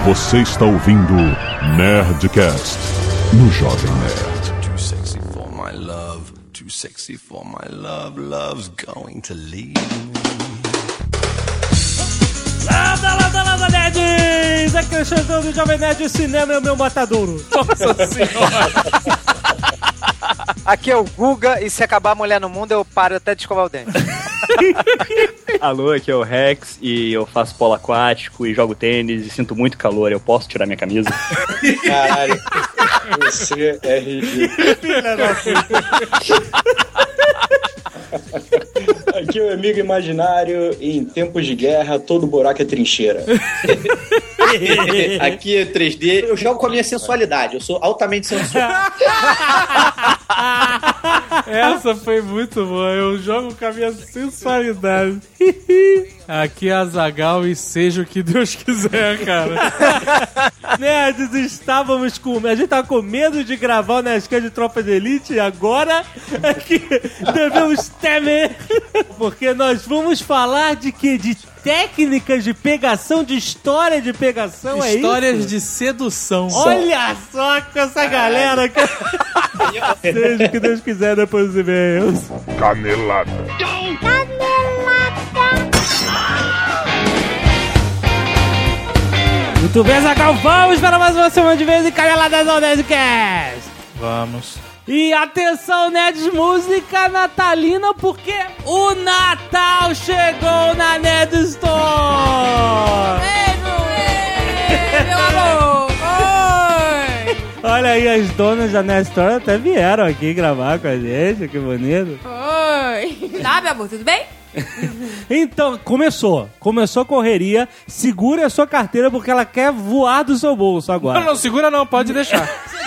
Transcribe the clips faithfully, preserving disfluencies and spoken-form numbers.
Você está ouvindo Nerdcast no Jovem Nerd. Too sexy for my love, too sexy for my love, love's going to leave me. Lada, lada, lada, nerds! Aqui é o Xandão do Jovem Nerd, o cinema é o meu matadouro. Nossa senhora! Aqui é o Guga e se acabar a mulher no mundo eu paro até de escovar o dente. Alô, aqui é o Rex e eu faço polo aquático e jogo tênis e sinto muito calor. Eu posso tirar minha camisa? Caralho, você é ridículo. Filha da puta. Aqui é o amigo imaginário e em tempos de guerra todo buraco é trincheira. Aqui é três D, eu jogo com a minha sensualidade, eu sou altamente sensual. Essa foi muito boa, eu jogo com a minha sensualidade. Aqui é Azaghal e seja o que Deus quiser, cara. Nerds, estávamos com... A gente tava com medo de gravar o Nerdcast de Tropa de Elite e agora é que devemos temer. Porque nós vamos falar de quê? De técnicas de pegação, de história de pegação, é isso? Histórias de sedução. Olha só com essa galera que... Seja o que Deus quiser depois dos e-mails. Canelada. Muito bem, Azaghal, vamos para mais uma semana de vez em Caneladas ao Nerdcast. Vamos. E atenção, nerds, música natalina, porque o Natal chegou na Nerd Store! Ei, meu amor! Oi! Olha aí, as donas da Nerd Store até vieram aqui gravar com a gente, que bonito. Oi! Tá, meu amor, tudo bem? Então, começou. Começou a correria. Segura a sua carteira porque ela quer voar do seu bolso agora. Não, não, segura não, pode deixar.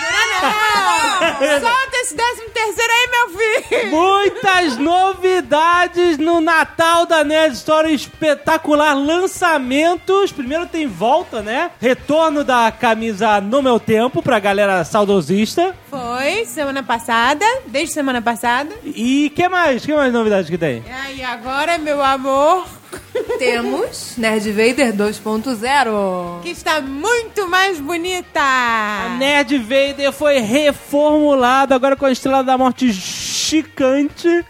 Solta esse décimo terceiro aí, meu filho! Muitas novidades no Natal da Nerd Store, espetacular, lançamentos. Primeiro tem volta, né? Retorno da camisa No Meu Tempo pra galera saudosista. Foi, semana passada, desde semana passada. E que mais? Que mais novidades que tem? E agora, meu amor... Temos Nerd Vader dois ponto zero, que está muito mais bonita. A Nerd Vader foi reformulada agora com a Estrela da Morte chicante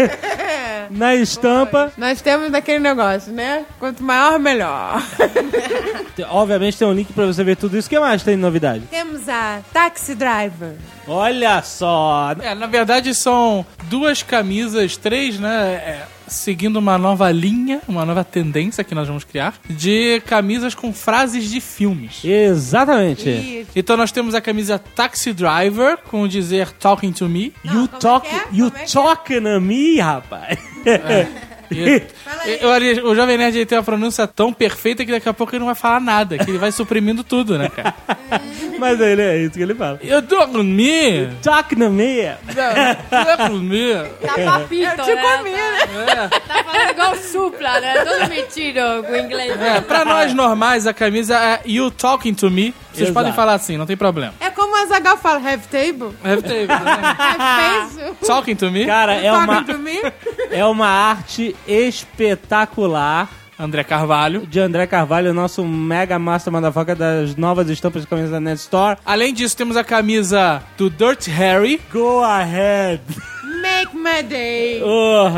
na estampa. Foi. Nós temos aquele negócio, né? Quanto maior, melhor. Obviamente tem um link pra você ver tudo isso. O que mais tem de novidade? Temos a Taxi Driver. Olha só. É, na verdade são duas camisas, três, né? É, seguindo uma nova linha, uma nova tendência que nós vamos criar, de camisas com frases de filmes. Exatamente. Isso. Então nós temos a camisa Taxi Driver, com o dizer Talking to Me. Não, you como talk, é que é? you Como é que talking a me, rapaz. É. E, Fala aí. eu, o Jovem Nerd ele tem uma pronúncia tão perfeita que daqui a pouco ele não vai falar nada, que ele vai suprimindo tudo, né, cara? Mas ele é isso que ele fala. Eu tô com me. Talking a me. Eu tô com me. Tá papito, Eu te né? comi, né? Tá falando igual supla, né? Todo metido com o inglês. É, pra nós normais, a camisa é You Talking to Me. Vocês Exato. podem falar assim, não tem problema. É como o Azaghal fala, have table? Have table, né? Have face? Talking to Me. Cara, é uma, Talking to me? é uma arte espetacular André Carvalho. de André Carvalho, nosso mega master motherfucker das novas estampas de camisas da Nerd Store. Além disso, temos a camisa do Dirty Harry. Go ahead. Make my day. Oh.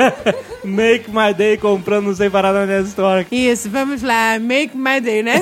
Make my day comprando sem parar na Nerd Store. Isso, vamos lá. Make my day, né?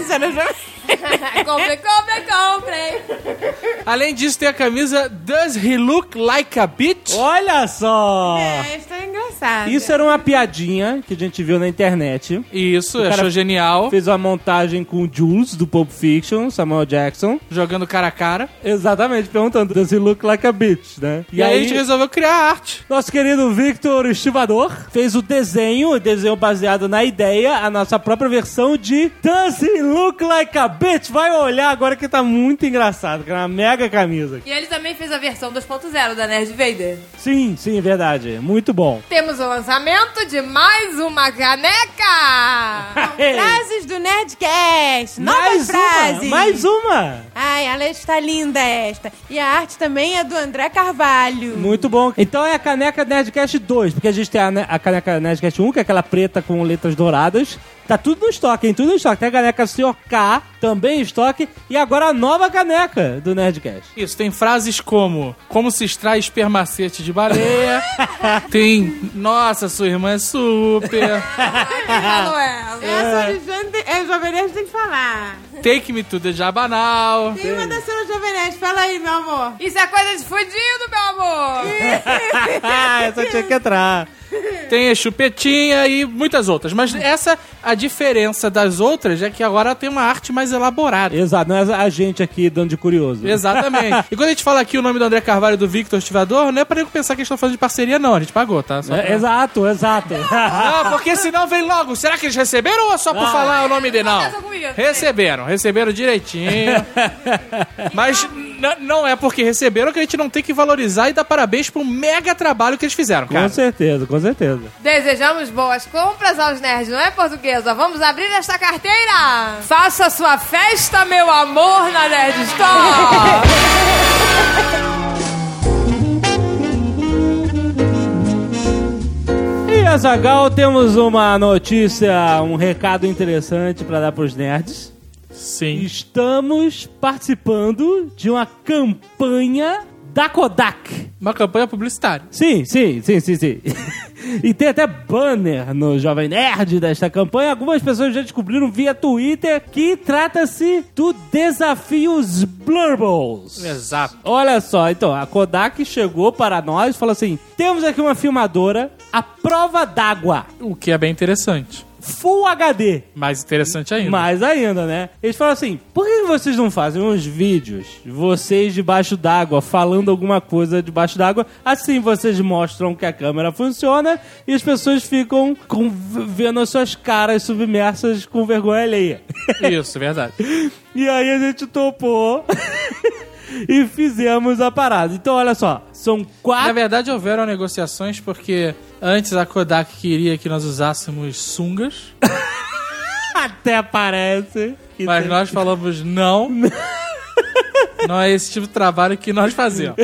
Compre, compre, compre. Além disso, tem a camisa Does He Look Like a Bitch? Olha só! É, isso é engraçado. Isso era uma piadinha que a gente viu na internet. Isso, O cara achou genial. Fez uma montagem com o Jules, do Pulp Fiction, Samuel Jackson. Jogando cara a cara. Exatamente, perguntando, does he look like a bitch, né? E, aí a gente resolveu criar arte. Nosso querido Victor Estivador fez o desenho, o desenho baseado na ideia, a nossa própria versão de Does he look like a bitch? Vai olhar agora que tá muito engraçado, que é uma mega camisa. E ele também fez a versão dois ponto zero da Nerd Vader. Sim, sim, verdade. Muito bom. Temos o lançamento de mais uma caneca! Frases do Nerdcast. Novas Mais frases. uma, mais uma. Ai, ela está linda esta. E a arte também é do André Carvalho. Muito bom. Então é a caneca Nerdcast dois, porque a gente tem a, ne- a caneca Nerdcast um, que é aquela preta com letras douradas. Tá tudo no estoque, hein? Tudo no estoque. Tem a caneca senhor K, também em estoque. E agora a nova caneca do Nerdcast. Isso, tem frases como: como se extrai espermacete de baleia. Tem: nossa, sua irmã é super. Não é. Essa Alexandre é Jovem Nerd, tem que falar. Take me to the Jabanal. Tem uma da senhora Jovem Nerd, fala aí, meu amor. Isso é coisa de fudido, meu amor. Essa tinha que entrar. Tem a chupetinha e muitas outras. Mas essa, a diferença das outras é que agora tem uma arte mais elaborada. Exato, não é a gente aqui dando de curioso. Exatamente. E quando a gente fala aqui o nome do André Carvalho e do Victor Estivador, não é pra eu pensar que eles estão fazendo de parceria, não. A gente pagou, tá? Só pra... é, exato, exato. Não, porque senão vem logo. Será que eles receberam ou é só por ah. falar o nome dele? Não. Receberam, receberam direitinho. Mas n- não é porque receberam que a gente não tem que valorizar e dar parabéns pro mega trabalho que eles fizeram, cara. Com certeza, com certeza. Desejamos boas compras aos nerds, não é, portuguesa? Vamos abrir esta carteira. Faça sua festa, meu amor, na Nerd Store. E, Azaghal, temos uma notícia, um recado interessante pra dar pros nerds. Sim. Estamos participando de uma campanha da Kodak. Uma campanha publicitária. Sim, sim, sim, sim, sim. E tem até banner no Jovem Nerd desta campanha. Algumas pessoas já descobriram via Twitter que trata-se do Desafios Blurbles. Exato. Olha só, então, a Kodak chegou para nós e falou assim: temos aqui uma filmadora à prova d'água. O que é bem interessante. Full H D. Mais interessante ainda. Mais ainda, né? Eles falam assim: por que vocês não fazem uns vídeos, vocês debaixo d'água, falando alguma coisa debaixo d'água? Assim vocês mostram que a câmera funciona e as pessoas ficam com, vendo as suas caras submersas com vergonha alheia. Isso, verdade. E aí a gente topou e fizemos a parada. Então, olha só, são quatro... Na verdade, houveram negociações porque antes a Kodak queria que nós usássemos sungas. Até parece. Mas tem... nós falamos não. Não é esse tipo de trabalho que nós fazemos.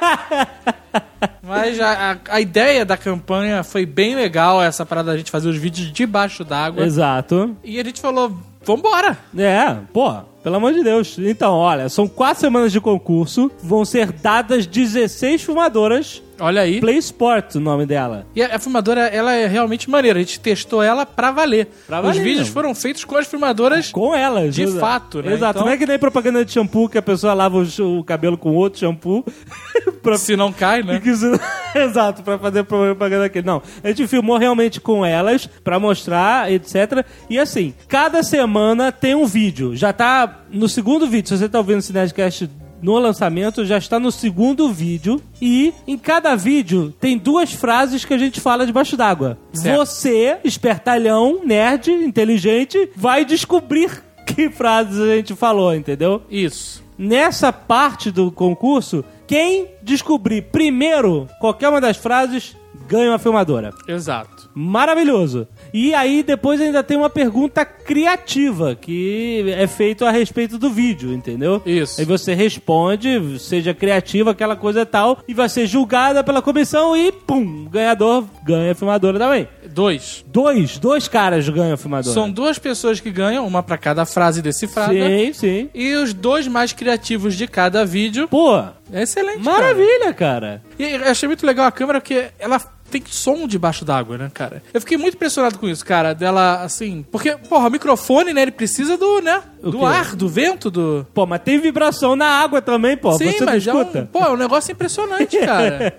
Mas a, a, a ideia da campanha foi bem legal, essa parada da gente fazer os vídeos debaixo d'água. Exato. E a gente falou, vambora. É, pô, pelo amor de Deus. Então, olha, são quatro semanas de concurso, vão ser dadas dezesseis filmadoras. Olha aí. Play Sport, o nome dela. E a, a filmadora, ela é realmente maneira. A gente testou ela pra valer. Pra valer. Os vídeos foram feitos com as filmadoras. Com elas. De exato. fato, né? Exato. Então... Não é que nem propaganda de shampoo que a pessoa lava o, o cabelo com outro shampoo. pra... Se não cai, né? Se... Exato, pra fazer propaganda aqui. Não, a gente filmou realmente com elas pra mostrar, etcétera. E assim, cada semana tem um vídeo. Já tá no segundo vídeo. Se você tá ouvindo esse Nerdcast no lançamento, já está no segundo vídeo. E em cada vídeo tem duas frases que a gente fala debaixo d'água. Certo. Você, espertalhão, nerd, inteligente, vai descobrir que frases a gente falou, entendeu? Isso. Nessa parte do concurso, quem descobrir primeiro qualquer uma das frases ganha uma filmadora. Exato. Maravilhoso. E aí depois ainda tem uma pergunta criativa que é feita a respeito do vídeo, entendeu? Isso. Aí você responde, seja criativo, aquela coisa tal, e vai ser julgada pela comissão e pum, o ganhador ganha a filmadora também. Dois. Dois, dois caras ganham a filmadora. São duas pessoas que ganham, uma pra cada frase decifrada. Sim, sim. E os dois mais criativos de cada vídeo. Pô, é excelente, maravilha, cara. cara. E eu achei muito legal a câmera porque ela tem som debaixo d'água, né, cara? Eu fiquei muito impressionado com isso, cara, dela, assim... Porque, porra, o microfone, né, ele precisa do, né, o do quê? ar, do vento, do... Pô, mas tem vibração na água também, pô. Sim, você mas não é escuta. um... Pô, é um negócio impressionante, cara.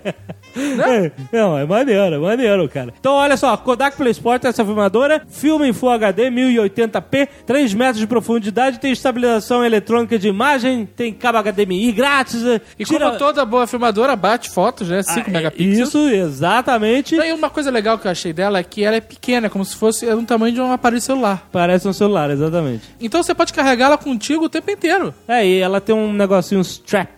Né? É, não, é maneiro, é maneiro, cara. Então, olha só, Kodak Play Sport, essa filmadora, filma em Full H D, mil e oitenta p, três metros de profundidade, tem estabilização eletrônica de imagem, tem cabo H D M I grátis. E tira... como toda boa filmadora, bate fotos, né, cinco ah, megapixels. Isso, exatamente. E uma coisa legal que eu achei dela é que ela é pequena, como se fosse do tamanho de um aparelho celular. Parece um celular, exatamente. Então você pode carregá-la contigo o tempo inteiro. É, e ela tem um negocinho, um strap,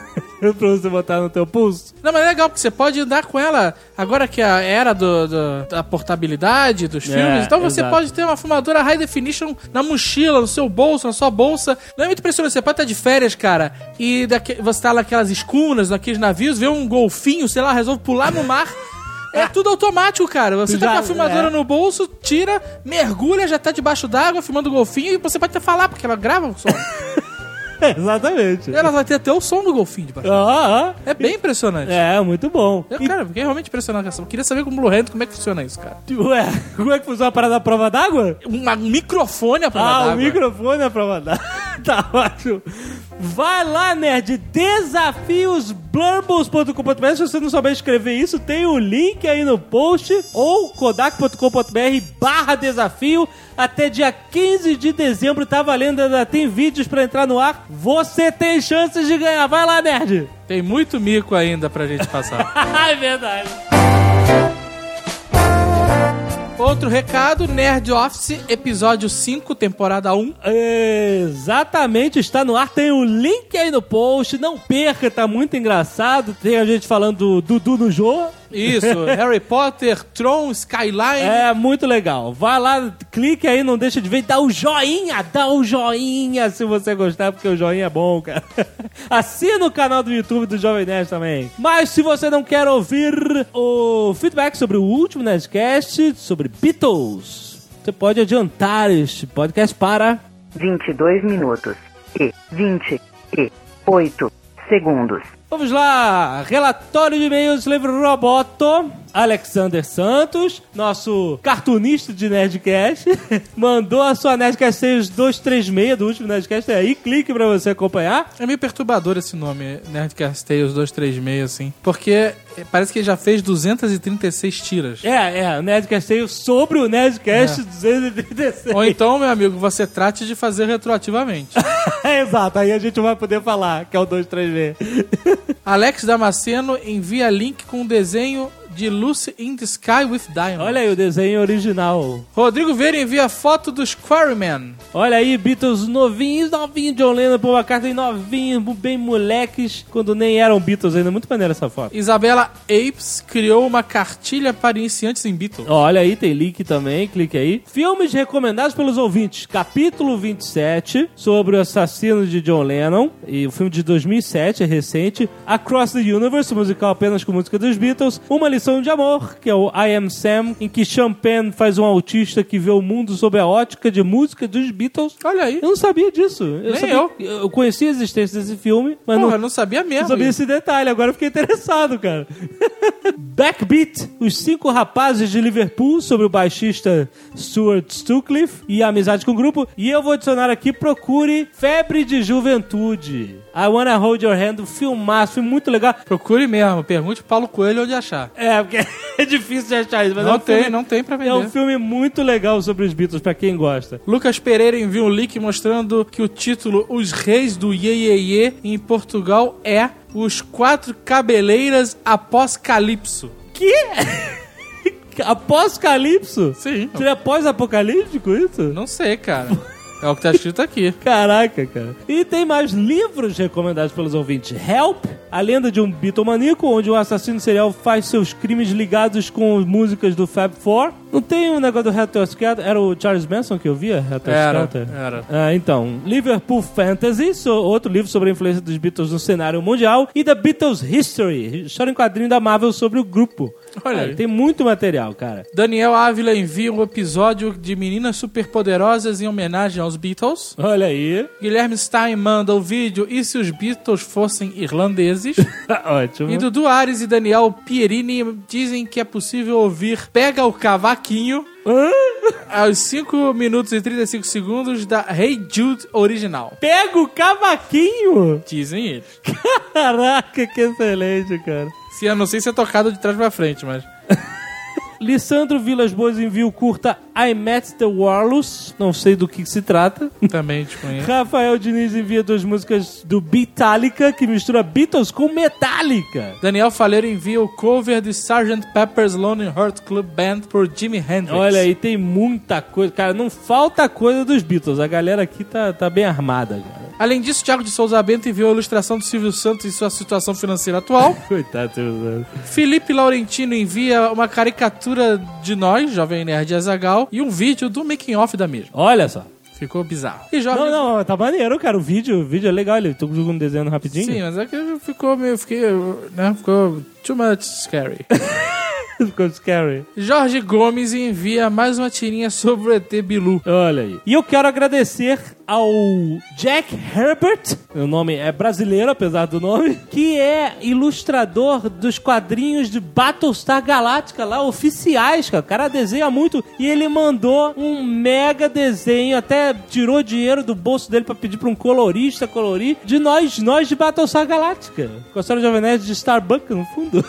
pra você botar no teu pulso. Não, mas é legal, porque você pode andar com ela, agora que é a era do, do, da portabilidade dos filmes, é, então você exato. pode ter uma filmadora high definition na mochila, no seu bolso, na sua bolsa. Não é muito impressionante, você pode estar de férias, cara, e daqui, você tá naquelas escunas, naqueles navios, vê um golfinho, sei lá, resolve pular no mar... É tudo automático, cara. Você Tu tá já- com a filmadora é. no bolso, tira, mergulha, já tá debaixo d'água, filmando o golfinho, e você pode até falar, porque ela grava o som. Exatamente. Ela vai ter até o som do golfinho debaixo. Ah, ah. É bem impressionante. É, muito bom. Eu, cara, fiquei realmente impressionado com essa. Eu queria saber com o Blue Hand como é que funciona isso, cara. Ué, como é que funciona a parada da prova d'água? Um microfone à prova Ah, d'água. o microfone é a prova d'água. Tá ótimo. Vai lá, nerd, desafios blurbles ponto com ponto b r. Se você não souber escrever isso, tem o link aí no post ou kodak ponto com ponto b r barra desafio. Até dia quinze de dezembro tá valendo, ainda tem vídeos pra entrar no ar. Você tem chances de ganhar. Vai lá, nerd. Tem muito mico ainda pra gente passar. É verdade. Outro recado, Nerd Office, episódio cinco, temporada um. Exatamente, está no ar, tem o link aí no post, não perca, tá muito engraçado. Tem a gente falando do Dudu no Jô. Isso, Harry Potter, Tron, Skyline. É muito legal. Vai lá, clique aí, não deixa de ver, dá o joinha, dá o joinha se você gostar, porque o joinha é bom, cara. Assina o canal do YouTube do Jovem Nerd também. Mas se você não quer ouvir o feedback sobre o último Nerdcast, sobre Beatles, você pode adiantar este podcast para vinte e dois minutos e vinte e oito segundos. Vamos lá, relatório de e-mails, livro Roboto. Alexander Santos, nosso cartunista de Nerdcast, mandou a sua Nerdcast seis duzentos e trinta e seis do último Nerdcast aí, clique pra você acompanhar. É meio perturbador esse nome, Nerdcast Tales duzentos e trinta e seis, assim, porque parece que ele já fez duzentas e trinta e seis tiras. É, é, o Nerdcast Tales sobre o Nerdcast É. duzentos e trinta e seis. Ou então, meu amigo, você trate de fazer retroativamente. Exato, aí a gente vai poder falar que é o duzentos e trinta e seis. Alex Damasceno envia link com o desenho de Lucy in the Sky with Diamonds. Olha aí o desenho original. Rodrigo Vieira envia foto dos Quarrymen. Olha aí, Beatles novinhos, novinhos, John Lennon, Paul McCartney novinhos, bem moleques, quando nem eram Beatles ainda. Muito maneira essa foto. Isabela Apes criou uma cartilha para iniciantes em Beatles. Olha aí, tem link também, clique aí. Filmes recomendados pelos ouvintes. Capítulo vinte e sete, sobre o assassino de John Lennon. E o filme de dois mil e sete, é recente. Across the Universe, musical apenas com música dos Beatles. Uma lição de amor, que é o I Am Sam, em que Sean Penn faz um autista que vê o mundo sob a ótica de música dos Beatles. Olha aí. Eu não sabia disso. Eu Nem sabia, eu. Eu conhecia a existência desse filme, mas Porra, não, eu não sabia mesmo. não sabia esse detalhe. Agora eu fiquei interessado, cara. Backbeat, os cinco rapazes de Liverpool, sobre o baixista Stuart Sutcliffe e a amizade com o grupo. E eu vou adicionar aqui, procure Febre de Juventude. I Wanna Hold Your Hand, um filmaço, filme muito legal. Procure mesmo, pergunte Paulo Coelho onde achar. É, porque é difícil de achar isso. Mas Não é um tem, filme, não tem pra vender. É um filme muito legal sobre os Beatles, pra quem gosta. Lucas Pereira envia um link mostrando que o título Os Reis do Iê Iê Iê em Portugal é Os Quatro Cabeleiras Após Calypso. Que? Após Calypso? Sim. Seria pós-apocalíptico isso? Não sei, cara. É o que tá escrito aqui. Caraca, cara. E tem mais livros recomendados pelos ouvintes. Help, a lenda de um bitomaníaco, onde um assassino serial faz seus crimes ligados com músicas do Fab Four. Não tem um negócio do Helter Skelter? Era o Charles Manson que eu via? Helter Era, Skelter? era. Ah, então. Liverpool Fantasy, so, outro livro sobre a influência dos Beatles no cenário mundial. E The Beatles History, história em quadrinho da Marvel sobre o grupo. Olha Ah, aí. tem muito material, cara. Daniel Ávila envia um episódio de Meninas Superpoderosas em homenagem aos Beatles. Olha aí. Guilherme Stein manda o vídeo E se os Beatles fossem irlandeses? Ótimo. E Dudu Ares e Daniel Pierini dizem que é possível ouvir Pega o Cavaquinho aos cinco minutos e trinta e cinco segundos da Hey Jude original. Pega o cavaquinho? Dizem eles. Caraca, que excelente, cara. Se, eu não sei se é tocado de trás pra frente, mas... Lissandro Vilas Boas envia o curta I Met the Warlords, não sei do que se trata. Também desconheço. Rafael Diniz envia duas músicas do Beatallica, que mistura Beatles com Metallica. Daniel Faleiro envia o cover de sergeant Pepper's Lonely Hearts Club Band por Jimi Hendrix. Olha aí, tem muita coisa. Cara, não falta coisa dos Beatles. A galera aqui tá, tá bem armada, cara. Além disso, Thiago de Souza Bento enviou a ilustração do Silvio Santos em sua situação financeira atual. Coitado, Silvio. Felipe Laurentino envia uma caricatura de nós, Jovem Nerd e Azaghal, e um vídeo do making off da mesma. Olha só. Ficou bizarro. E Jovem... Não, não, tá maneiro, cara. O vídeo, o vídeo é legal. Ele tô jogando desenho rapidinho. Sim, mas é que ficou meio... Fiquei, né? Ficou too much scary. Ficou scary. Jorge Gomes envia mais uma tirinha sobre o E T Bilu. Olha aí. E eu quero agradecer ao Jack Herbert, o nome é brasileiro, apesar do nome, que é ilustrador dos quadrinhos de Battlestar Galactica lá, oficiais, cara. O cara desenha muito e ele mandou um mega desenho, até tirou dinheiro do bolso dele pra pedir pra um colorista colorir, de nós, nós de Battlestar Galactica. Com a história de Jovem Nerd de Starbucks no fundo.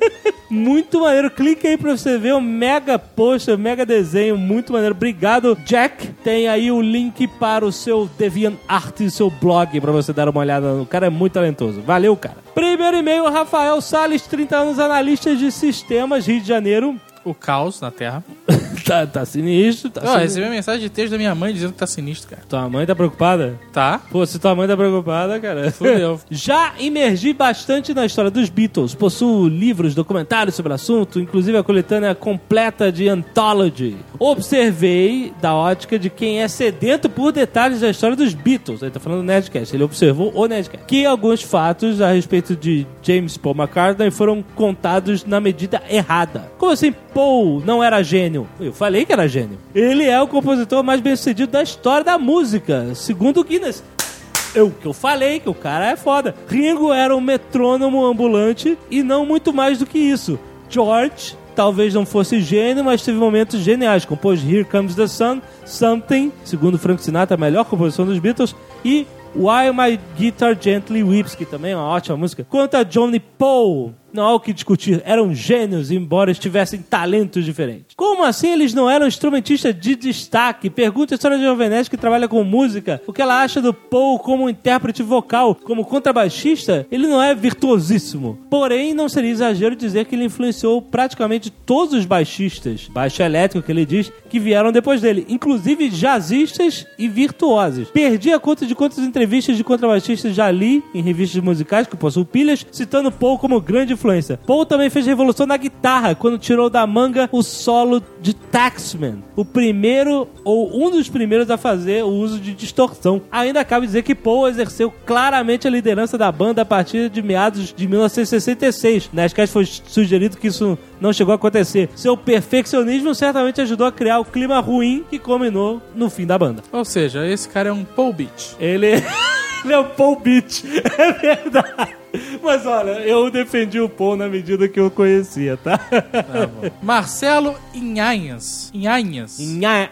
Muito maneiro. Clique aí pra você ver o mega post, o mega desenho, muito maneiro. Obrigado, Jack. Tem aí o link para o seu DeviantArt e o seu blog pra você dar uma olhada. O cara é muito talentoso. Valeu, cara. Primeiro e-mail, Rafael Salles, trinta anos, analista de sistemas, Rio de Janeiro. O caos na Terra. tá, tá sinistro. Tá Eu sinistro. recebi uma mensagem de texto da minha mãe dizendo que tá sinistro, cara. Tua mãe tá preocupada? Tá. Pô, se tua mãe tá preocupada, cara... Fudeu. Já imergi bastante na história dos Beatles. Possuo livros, documentários sobre o assunto, inclusive a coletânea completa de Anthology. Observei da ótica de quem é sedento por detalhes da história dos Beatles. Ele tá falando do Nerdcast. Ele observou o Nerdcast. Que alguns fatos a respeito de James Paul McCartney foram contados na medida errada. Como assim Paul não era gênio? Eu falei que era gênio. Ele é o compositor mais bem-sucedido da história da música, segundo o Guinness. Eu que eu falei que o cara é foda. Ringo era um metrônomo ambulante e não muito mais do que isso. George talvez não fosse gênio, mas teve momentos geniais. Compôs Here Comes the Sun, Something, segundo Frank Sinatra, a melhor composição dos Beatles, e While My Guitar Gently Weeps, que também é uma ótima música. Quanto a Johnny Paul, não há o que discutir, eram gênios, embora estivessem talentos diferentes. Como assim eles não eram instrumentistas de destaque? Pergunta a história de Jovem Nerd, que trabalha com música, o que ela acha do Paul como intérprete vocal, como contrabaixista. Ele não é virtuosíssimo. Porém, não seria exagero dizer que ele influenciou praticamente todos os baixistas, baixo elétrico que ele diz, que vieram depois dele, inclusive jazzistas e virtuosos. Perdi a conta de quantas entrevistas de contrabaixistas já li em revistas musicais que possuem pilhas, citando Paul como grande influência. Paul também fez revolução na guitarra quando tirou da manga o solo de Taxman, o primeiro ou um dos primeiros a fazer o uso de distorção. Ainda cabe dizer que Paul exerceu claramente a liderança da banda a partir de meados de mil novecentos e sessenta e seis. Na esquete foi sugerido que isso não chegou a acontecer. Seu perfeccionismo certamente ajudou a criar o clima ruim que culminou no fim da banda. Ou seja, esse cara é um Paul Beach. Ele, ele é o Paul Beach. É verdade. Mas olha, eu defendi o Paul na medida que eu conhecia, tá? Tá bom. Marcelo Inhanhas. Inhanhas. Inha...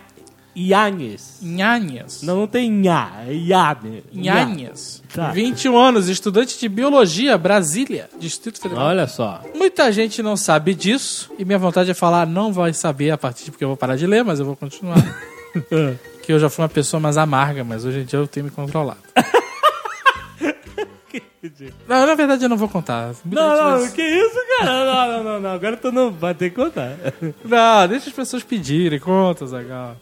Ianhes. Inhanhas. Não, não tem Nha. É Iane. Inhanhas. Tá. vinte e um anos, estudante de Biologia, Brasília, Distrito Federal. Olha só. Muita gente não sabe disso, e minha vontade é falar, não vai saber a partir de porque eu vou parar de ler, mas eu vou continuar. Que eu já fui uma pessoa mais amarga, mas hoje em dia eu tenho me controlado. Não, na verdade eu não vou contar. Muita Não, não, vai... que isso, cara? Não, não, não, não. Agora tu não vai ter que contar. Não, deixa as pessoas pedirem. Conta, Zagal.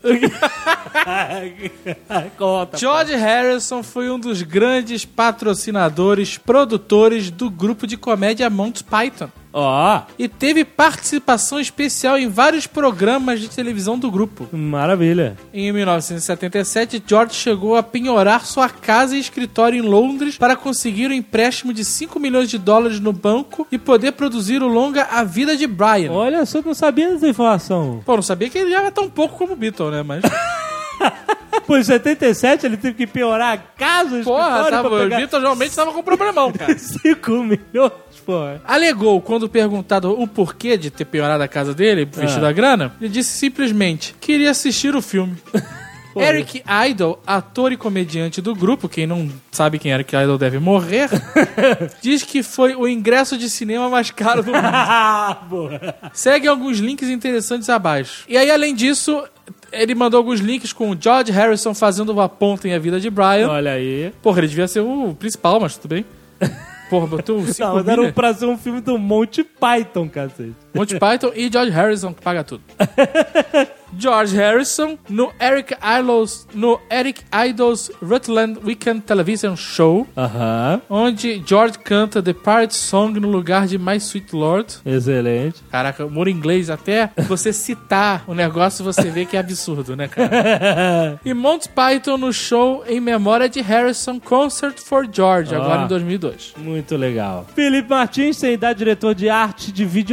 Conta. George Harrison foi um dos grandes patrocinadores, produtores do grupo de comédia Monty Python. Ó. Oh. E teve participação especial em vários programas de televisão do grupo. Maravilha. Em mil novecentos e setenta e sete, George chegou a penhorar sua casa e escritório em Londres para conseguir um empréstimo de cinco milhões de dólares no banco e poder produzir o longa A Vida de Brian. Olha, só não sabia dessa informação. Pô, não sabia que ele já era tão pouco como o Beatle, né? Mas... Pô, em setenta e sete ele teve que piorar a casa, porra, tava, pra pegar... o Beatle realmente tava com um problemão, cara. cinco milhões, porra. Alegou, quando perguntado o porquê de ter piorado a casa dele, vestido ah. a grana, ele disse simplesmente, queria assistir o filme. Porra. Eric Idle, ator e comediante do grupo, quem não sabe quem Eric Idle deve morrer, diz que foi o ingresso de cinema mais caro do mundo. Segue alguns links interessantes abaixo. E aí, além disso... Ele mandou alguns links com o George Harrison fazendo uma ponta em A Vida de Brian. Olha aí. Porra, ele devia ser o principal, mas tudo bem. Porra, botou um cinco Não, mas era pra ser um filme do Monty Python, cacete. Monty Python e George Harrison, que paga tudo. George Harrison no Eric Idle's, no Eric Idle's Rutland Weekend Television Show, uh-huh. onde George canta The Pirate Song no lugar de My Sweet Lord. Excelente. Caraca, humor inglês, até você citar o negócio você vê que é absurdo, né, cara? E Monty Python no show em memória de Harrison Concert for George, oh, agora em dois mil e dois. Muito legal. Felipe Martins, sem idade, diretor de arte de videogame.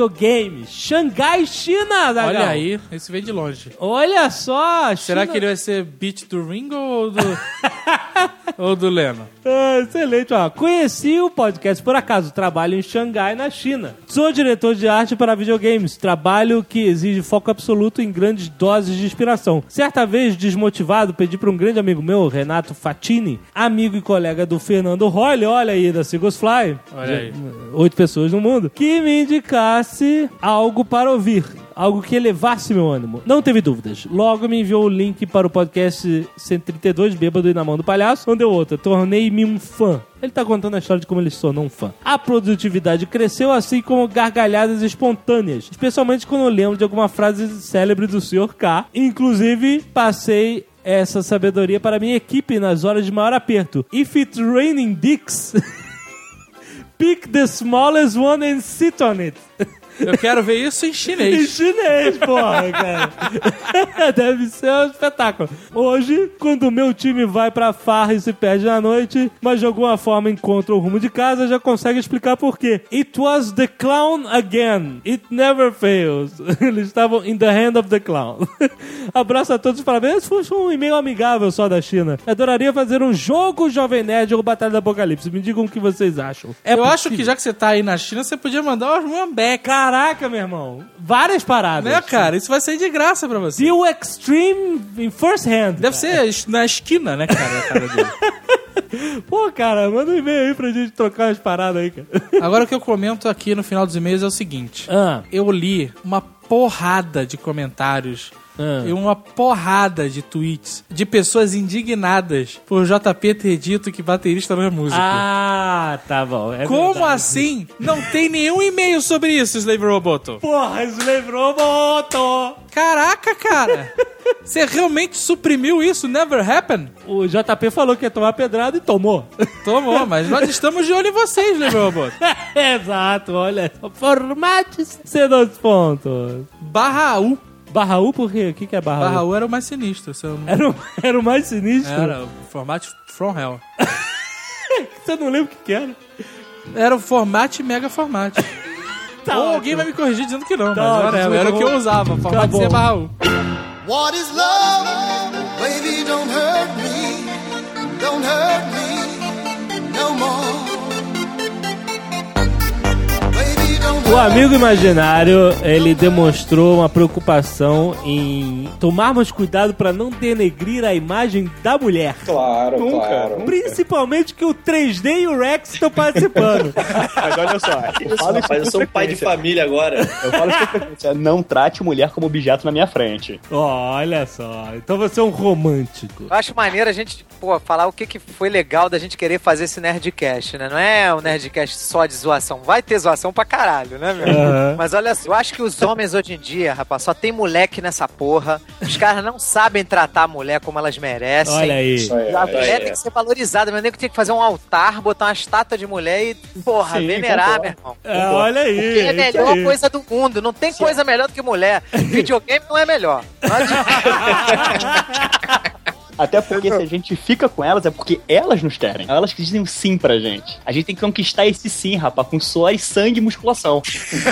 Games, Xangai, China. Zagal. Olha aí, esse veio de longe. Olha só. Será China... que ele vai ser beat do Ringo ou do, ou do Leno? Ah, excelente, ó. Conheci o podcast por acaso. Trabalho em Xangai, na China. Sou diretor de arte para videogames. Trabalho que exige foco absoluto em grandes doses de inspiração. Certa vez, desmotivado, pedi para um grande amigo meu, Renato Fatini, amigo e colega do Fernando Royle, olha aí, da Seagulls Fly. Olha aí. Oito pessoas no mundo. Que me indicasse algo para ouvir. Algo que elevasse meu ânimo. Não teve dúvidas. Logo me enviou o link para o podcast cento e trinta e dois, Bêbado e na Mão do Palhaço. Não deu outra. Tornei-me um fã. Ele tá contando a história de como ele se tornou um fã. A produtividade cresceu, assim como gargalhadas espontâneas. Especialmente quando eu lembro de alguma frase célebre do senhor K. Inclusive, passei essa sabedoria para minha equipe nas horas de maior aperto. If it's raining dicks, pick the smallest one and sit on it. Eu quero ver isso em chinês. Em chinês, porra, cara. Deve ser um espetáculo. Hoje, quando o meu time vai pra farra e se perde na noite, mas de alguma forma encontra o rumo de casa, já consegue explicar por quê. It was the clown again. It never fails. Eles estavam in the hand of the clown. Abraço a todos, parabéns. Foi um e-mail amigável só da China. Adoraria fazer um jogo Jovem Nerd ou Batalha do Apocalipse. Me digam o que vocês acham. É Eu possível. acho que já que você tá aí na China, você podia mandar umas Mambeck. Caraca, meu irmão. Várias paradas. Né, cara? Isso vai ser de graça pra você. Deal Extreme in first hand. Deve cara. ser na esquina, né, cara? A cara dele. Pô, cara, manda um e-mail aí pra gente trocar as paradas aí, cara. Agora o que eu comento aqui no final dos e-mails é o seguinte. Ah. Eu li uma porrada de comentários Ah. e uma porrada de tweets de pessoas indignadas por J P ter dito que baterista não é músico. Ah, tá bom. É Como verdade. assim? Não tem nenhum e-mail sobre isso, Slave Roboto. Porra, Slave Roboto! Caraca, cara! Você realmente suprimiu isso? Never happened? O J P falou que ia tomar pedrada e tomou. Tomou, mas nós estamos de olho em vocês, Slave Roboto. Exato, olha. Formates C dois pontos. Barra U. Barra U por quê? O que, que é Barra U? Barra U era o mais sinistro. Seu... Era, o, era o mais sinistro? Era, o formato From Hell. Você não lembra o que, que era? Era o formato Mega Format. Tá Ou ótimo. alguém vai me corrigir dizendo que não, Tá mas ótimo, era, era o que eu usava, formato C barra U. What is love? Baby, don't hurt me. Don't hurt me no more. O amigo imaginário, ele demonstrou uma preocupação em tomarmos cuidado para não denegrir a imagem da mulher. Claro, Nunca, claro. nunca. Principalmente que o três D e o Rex estão participando. Mas olha só, eu falo isso Rapaz, eu com sou um pai de frequência. família agora. Eu falo isso com frequência. Não trate mulher como objeto na minha frente. Olha só, então você é um romântico. Eu acho maneiro a gente, pô, falar o que, que foi legal da gente querer fazer esse Nerdcast, né? Não é um Nerdcast só de zoação. Vai ter zoação pra caralho, né, meu? Uhum. Mas olha só, eu acho que os homens hoje em dia, rapaz, só tem moleque nessa porra. Os caras não sabem tratar a mulher como elas merecem. Olha aí. Isso aí, A é, mulher é. tem que ser valorizada, meu nego tem que fazer um altar, botar uma estátua de mulher e, porra, Sim, venerar, concordo. meu irmão. É, olha aí. Porque é a isso melhor aí. coisa do mundo. Não tem coisa melhor do que mulher. Videogame não é melhor. Não adianta. Até porque se a gente fica com elas é porque elas nos querem. Elas que dizem sim pra gente. A gente tem que conquistar esse sim, rapaz, com suor e sangue e musculação.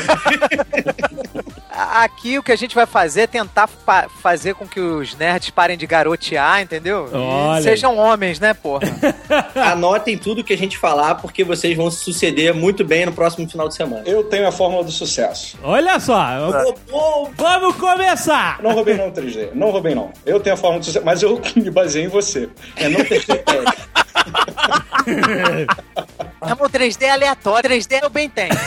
Aqui o que a gente vai fazer é tentar fa- fazer com que os nerds parem de garotear, entendeu? E Olha. sejam homens, né, porra? Anotem tudo que a gente falar, porque vocês vão se suceder muito bem no próximo final de semana. Eu tenho a fórmula do sucesso. Olha só. Vamos começar. Não roubei não, três D. Não roubei não. Eu tenho a fórmula do sucesso, mas eu me baseei em você. É não ter critério. O três D é aleatório, três D eu bem tenho.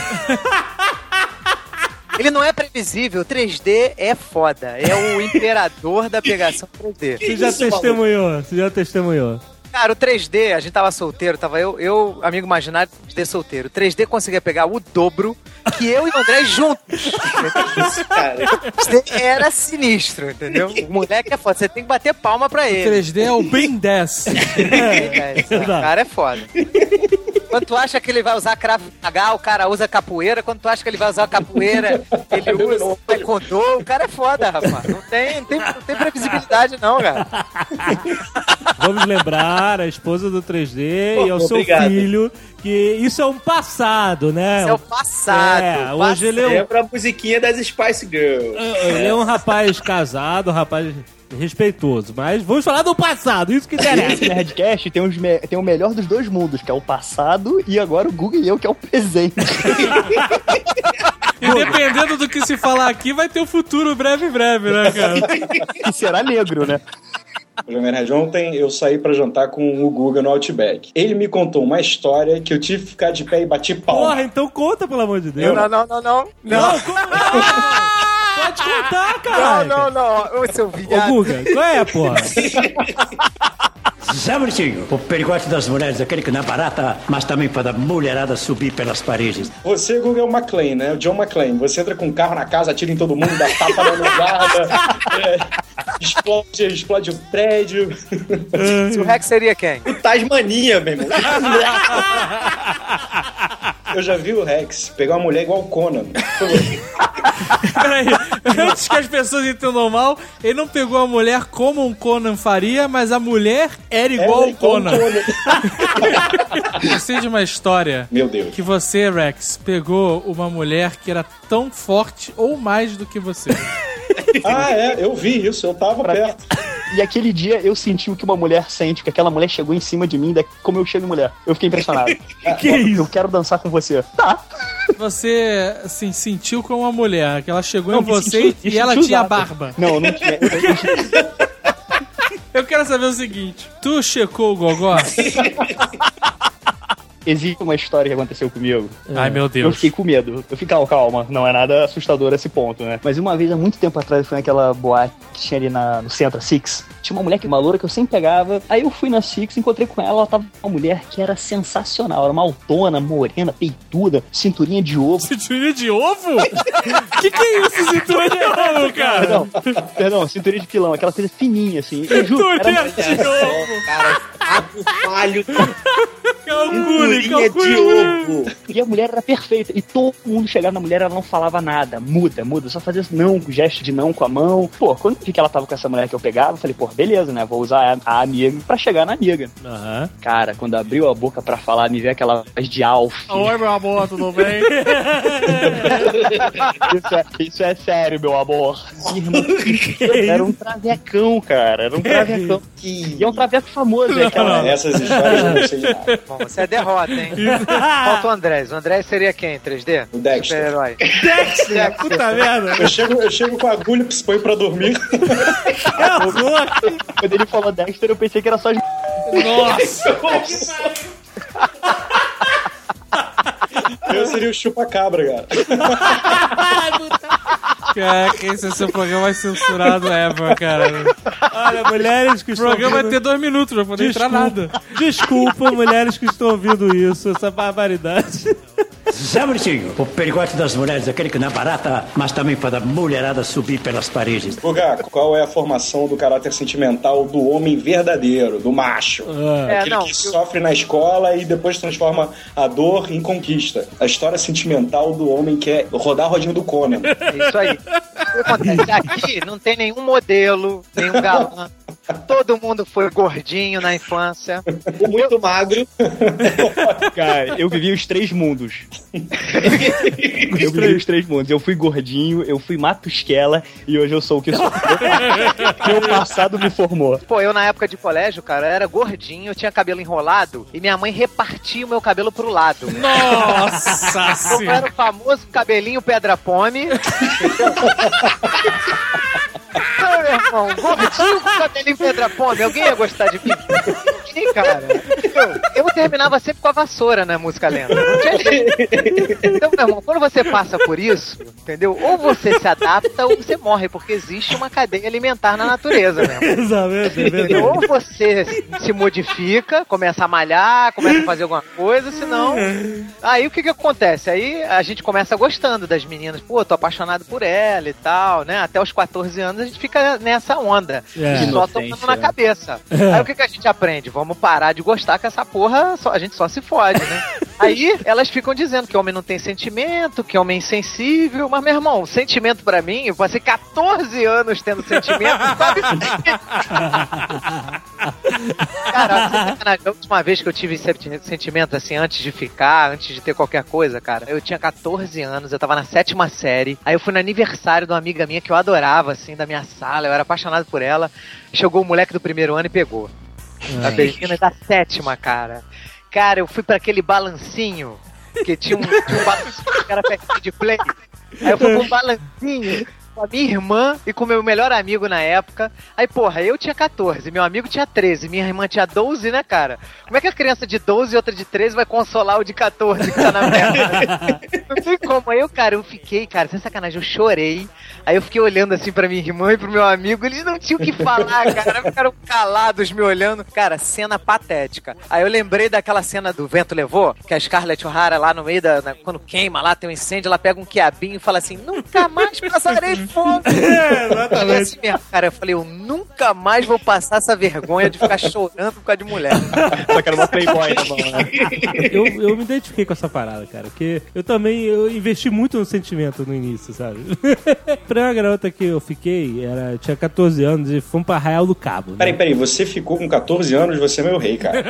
Ele não é previsível, três D é foda. É o imperador da pegação três D. Você já testemunhou, você já testemunhou. Cara, o três D, a gente tava solteiro, tava eu, eu amigo imaginário, três D solteiro. O três D conseguia pegar o dobro que eu e o André juntos. Isso, cara. três D era sinistro, entendeu? O moleque é foda, você tem que bater palma pra O ele. três D é o Ben dez. O cara é foda. Quando tu acha que ele vai usar Krav Maga, o cara usa capoeira. Quando tu acha que ele vai usar capoeira, ele usa taekwondo. O cara é foda, rapaz. Não tem, não tem, não tem previsibilidade não, cara. Vamos lembrar a esposa do três D Pô, e ao seu obrigado. filho que isso é um passado, né? Isso é o passado. É, hoje ele é um, Lembra a musiquinha das Spice Girls. ele é um rapaz casado, um rapaz respeitoso. Mas vamos falar do passado, isso que Esse interessa. Nerdcast tem, os me- tem o melhor dos dois mundos, que é o passado, e agora o Google e eu, que é o presente. E dependendo do que se falar aqui, vai ter o futuro breve, breve, né, cara? Que será negro, né? O Jovem Nerd, ontem eu saí pra jantar com o Guga no Outback. Ele me contou uma história que eu tive que ficar de pé e bati palma. Porra, então conta, pelo amor de Deus. Não, não, não, não. Não, conta. Pode contar, cara. Não, não, não. Ô, seu Ô, viado. Guga, qual é, porra? Zé Bonitinho, o perigote das mulheres, aquele que não é barata, mas também para a mulherada subir pelas paredes. Você, Guga, é o McClane, né? O John McClane. Você entra com um carro na casa, atira em todo mundo, dá tapa na guarda, é, explode, explode o prédio. O Rex seria quem? O Tasmania, meu irmão. Eu já vi o Rex pegar uma mulher igual o Conan. Peraí, antes que as pessoas entendam mal, ele não pegou a mulher como um Conan faria, mas a mulher era igual Ela é ao igual Conan. o Conan. Eu sei de uma história Meu Deus. que você, Rex, pegou uma mulher que era tão forte ou mais do que você. Ah, é, eu vi isso, eu tava perto. E aquele dia eu senti o que uma mulher sente, que aquela mulher chegou em cima de mim, da- como eu chego em mulher. Eu fiquei impressionado. Que isso? Eu quero dançar com você. Tá. Você, assim, sentiu como uma mulher, que ela chegou Não, em me você senti- e me ela senti tinha usado. barba. Não, não tinha. Eu, eu, Eu quero saber o seguinte, tu checou o gogó? existe uma história que aconteceu comigo. Ai, meu Eu Deus. fiquei com medo. Eu fiquei, calma, calma, não é nada assustador a esse ponto, né? Mas uma vez, há muito tempo atrás, eu fui naquela boate que tinha ali na, no centro, a Six. Tinha uma mulher que uma loura que eu sempre pegava. Aí eu fui na Six, encontrei com ela, ela tava com uma mulher que era sensacional. Era uma altona, morena, peituda, cinturinha de ovo. Cinturinha de ovo? Que que é isso, cinturinha de ovo, cara? Perdão, perdão, cinturinha de pilão, aquela coisa fininha, assim. Eu juro, Cinturinha era... de ovo. Cara, ato falho. Calcule, Cinturinha de calcule. ovo. E a mulher era perfeita. E todo mundo chegava na mulher, ela não falava nada. Muda, muda. Só fazia não, gesto de não com a mão. Pô, quando eu vi que ela tava com essa mulher que eu pegava, eu falei, pô, beleza, né? Vou usar a, a amiga pra chegar na amiga. Aham. Cara, quando abriu a boca pra falar, me veio aquela voz de Alf. Oi, meu amor, tudo bem? Isso é, isso é sério, meu amor. Irmão, era um travecão, cara. Era um travecão. E é um traveco famoso, é aquela... Essas histórias eu não sei de nada. Bom, você é derrota, hein? Falta o Andrés. O Andrés seria quem? três D? O Dexter. Super-herói. Dexter, puta merda. Eu chego, eu chego com a agulha pra põe pra dormir. Quando ele falou Dexter, eu pensei que era só... Nossa! Eu seria o chupa-cabra, cara. Cara, que esse é o seu programa mais censurado ever, cara. Olha, mulheres que O estão programa vai ouvindo... ter dois minutos, não vou poder entrar nada. Desculpa, mulheres que estão ouvindo isso, essa barbaridade. Zé Bonitinho, o perigote das mulheres, aquele que não é barata, mas também para a mulherada subir pelas paredes. Guga, qual é a formação do caráter sentimental do homem verdadeiro, do macho? É, Aquele não, que eu- sofre na escola e depois transforma a dor em conquista. A história sentimental do homem que é rodar a rodinha do Conan. É isso aí. O que acontece? Aqui não tem nenhum modelo, nenhum galã. Todo mundo foi gordinho na infância. Muito magro. Cara, eu vivi os três mundos. Eu vivi os três mundos. Eu fui gordinho, eu fui matusquela e hoje eu sou o que sou. Meu passado me formou. Pô, eu na época de colégio, cara, eu era gordinho, eu tinha cabelo enrolado e minha mãe repartia o meu cabelo pro lado. Nossa Eu era o famoso cabelinho pedra-pome. Ah, meu irmão, gordinho com cabelinho pedra-pome. Alguém ia gostar de mim? Ninguém, cara. Eu, eu terminava sempre com a vassoura na música lenta. Não tinha jeito. Então, meu irmão, quando você passa por isso, entendeu? Ou você se adapta ou você morre, porque existe uma cadeia alimentar na natureza, mesmo. Exatamente, é verdade. Ou você se modifica, começa a malhar, começa a fazer alguma coisa, senão... Aí o que que acontece? Aí a gente começa gostando das meninas. Pô, tô apaixonado por ela e tal, né? Até os quatorze anos a gente fica nessa onda. É. E só Inocência, tomando na né? cabeça. Aí o que que a gente aprende? Vamos parar de gostar que essa porra, só, a gente só se fode, né? Aí elas ficam dizendo que homem não tem sentimento, que homem é insensível. Mas, meu irmão, sentimento pra mim, eu passei catorze anos tendo sentimento. Sabe? Cara, a última vez que eu tive sentimento assim, antes de ficar, antes de ter qualquer coisa, cara, eu tinha catorze anos, eu tava na sétima série. Aí eu fui no aniversário de uma amiga minha que eu adorava, assim, da minha sala, eu era apaixonado por ela. Chegou o moleque do primeiro ano e pegou. Ai. A menina da sétima, cara. Cara, eu fui pra aquele balancinho, que tinha um, tinha um balancinho que era pertinho de play. Aí eu fui com um balancinho com a minha irmã e com o meu melhor amigo na época. Aí, porra, eu tinha catorze, meu amigo tinha treze, minha irmã tinha doze, né, cara? Como é que a criança de doze e outra de treze vai consolar o de catorze que tá na merda? Não tem como. Aí eu, cara, eu fiquei, cara, sem sacanagem, eu chorei. Aí eu fiquei olhando assim pra minha irmã e pro meu amigo, eles não tinham o que falar, cara, ficaram calados me olhando. Cara, cena patética. Aí eu lembrei daquela cena do Vento Levou, que a Scarlett O'Hara lá no meio da... Na, quando queima lá, tem um incêndio, ela pega um quiabinho e fala assim, nunca mais passarei fome. É, exatamente. Assim mesmo, cara, eu falei, eu nunca mais vou passar essa vergonha de ficar chorando por causa de mulher. Só que era uma playboy, tá bom, né? eu, eu me identifiquei com essa parada, cara, porque eu também eu investi muito no sentimento no início, sabe? A primeira garota que eu fiquei, era, tinha catorze anos e fomos pra Arraial do Cabo. Né? Peraí, peraí, você ficou com catorze anos, você é meu rei, cara.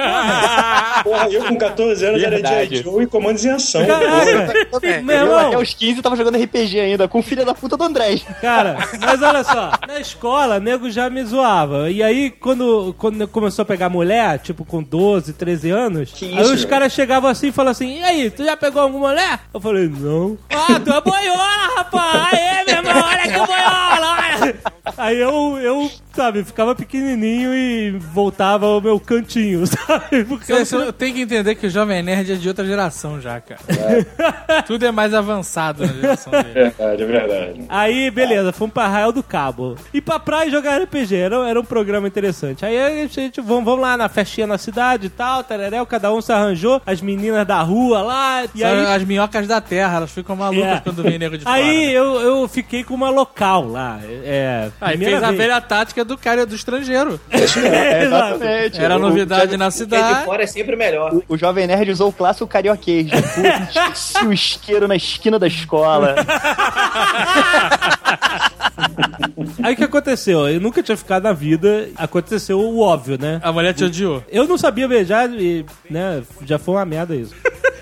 Porra, eu com catorze anos Verdade. Era G I. Joe e Comandos em Ação. Caraca, meu irmão, até os quinze eu tava jogando R P G ainda, com o filho da puta do Andrés. Cara, mas olha só, na escola, nego já me zoava. E aí, quando, quando começou a pegar mulher, tipo com doze, treze anos, que aí isso, os caras chegavam assim e falavam assim, e aí, tu já pegou alguma mulher? Eu falei, não. Ah, tu é boiola, rapaz! Aê, meu irmão, olha que boiola! Olha. Aí eu, eu, sabe, ficava pequenininho e voltava ao meu cantinho, sabe? Porque Você, eu... Tem que entender que o Jovem Nerd é de outra geração já, cara. É. Tudo é mais avançado na geração dele. É verdade, é verdade. Aí, beleza, fomos pra Arraial do Cabo. E pra praia jogar R P G, era, era um programa interessante. Aí a gente, vamos, vamos lá na festinha na cidade e tal, tereréu, cada um se arranjou, as meninas da rua lá. E aí... As minhocas da terra, elas ficam malucas é. quando vem nego de fora. Aí eu, eu fiquei com uma local lá. É, aí fez vez. a velha tática do cara do estrangeiro. É, exatamente. Era novidade o, na cidade. De fora é sempre melhor. O, o Jovem Nerd usou o clássico carioquês. Esqueci o isqueiro na esquina da escola. Aí o que aconteceu? Eu nunca tinha ficado na vida. Aconteceu o óbvio, né? A mulher te odiou. Eu não sabia beijar e, né, já foi uma merda isso.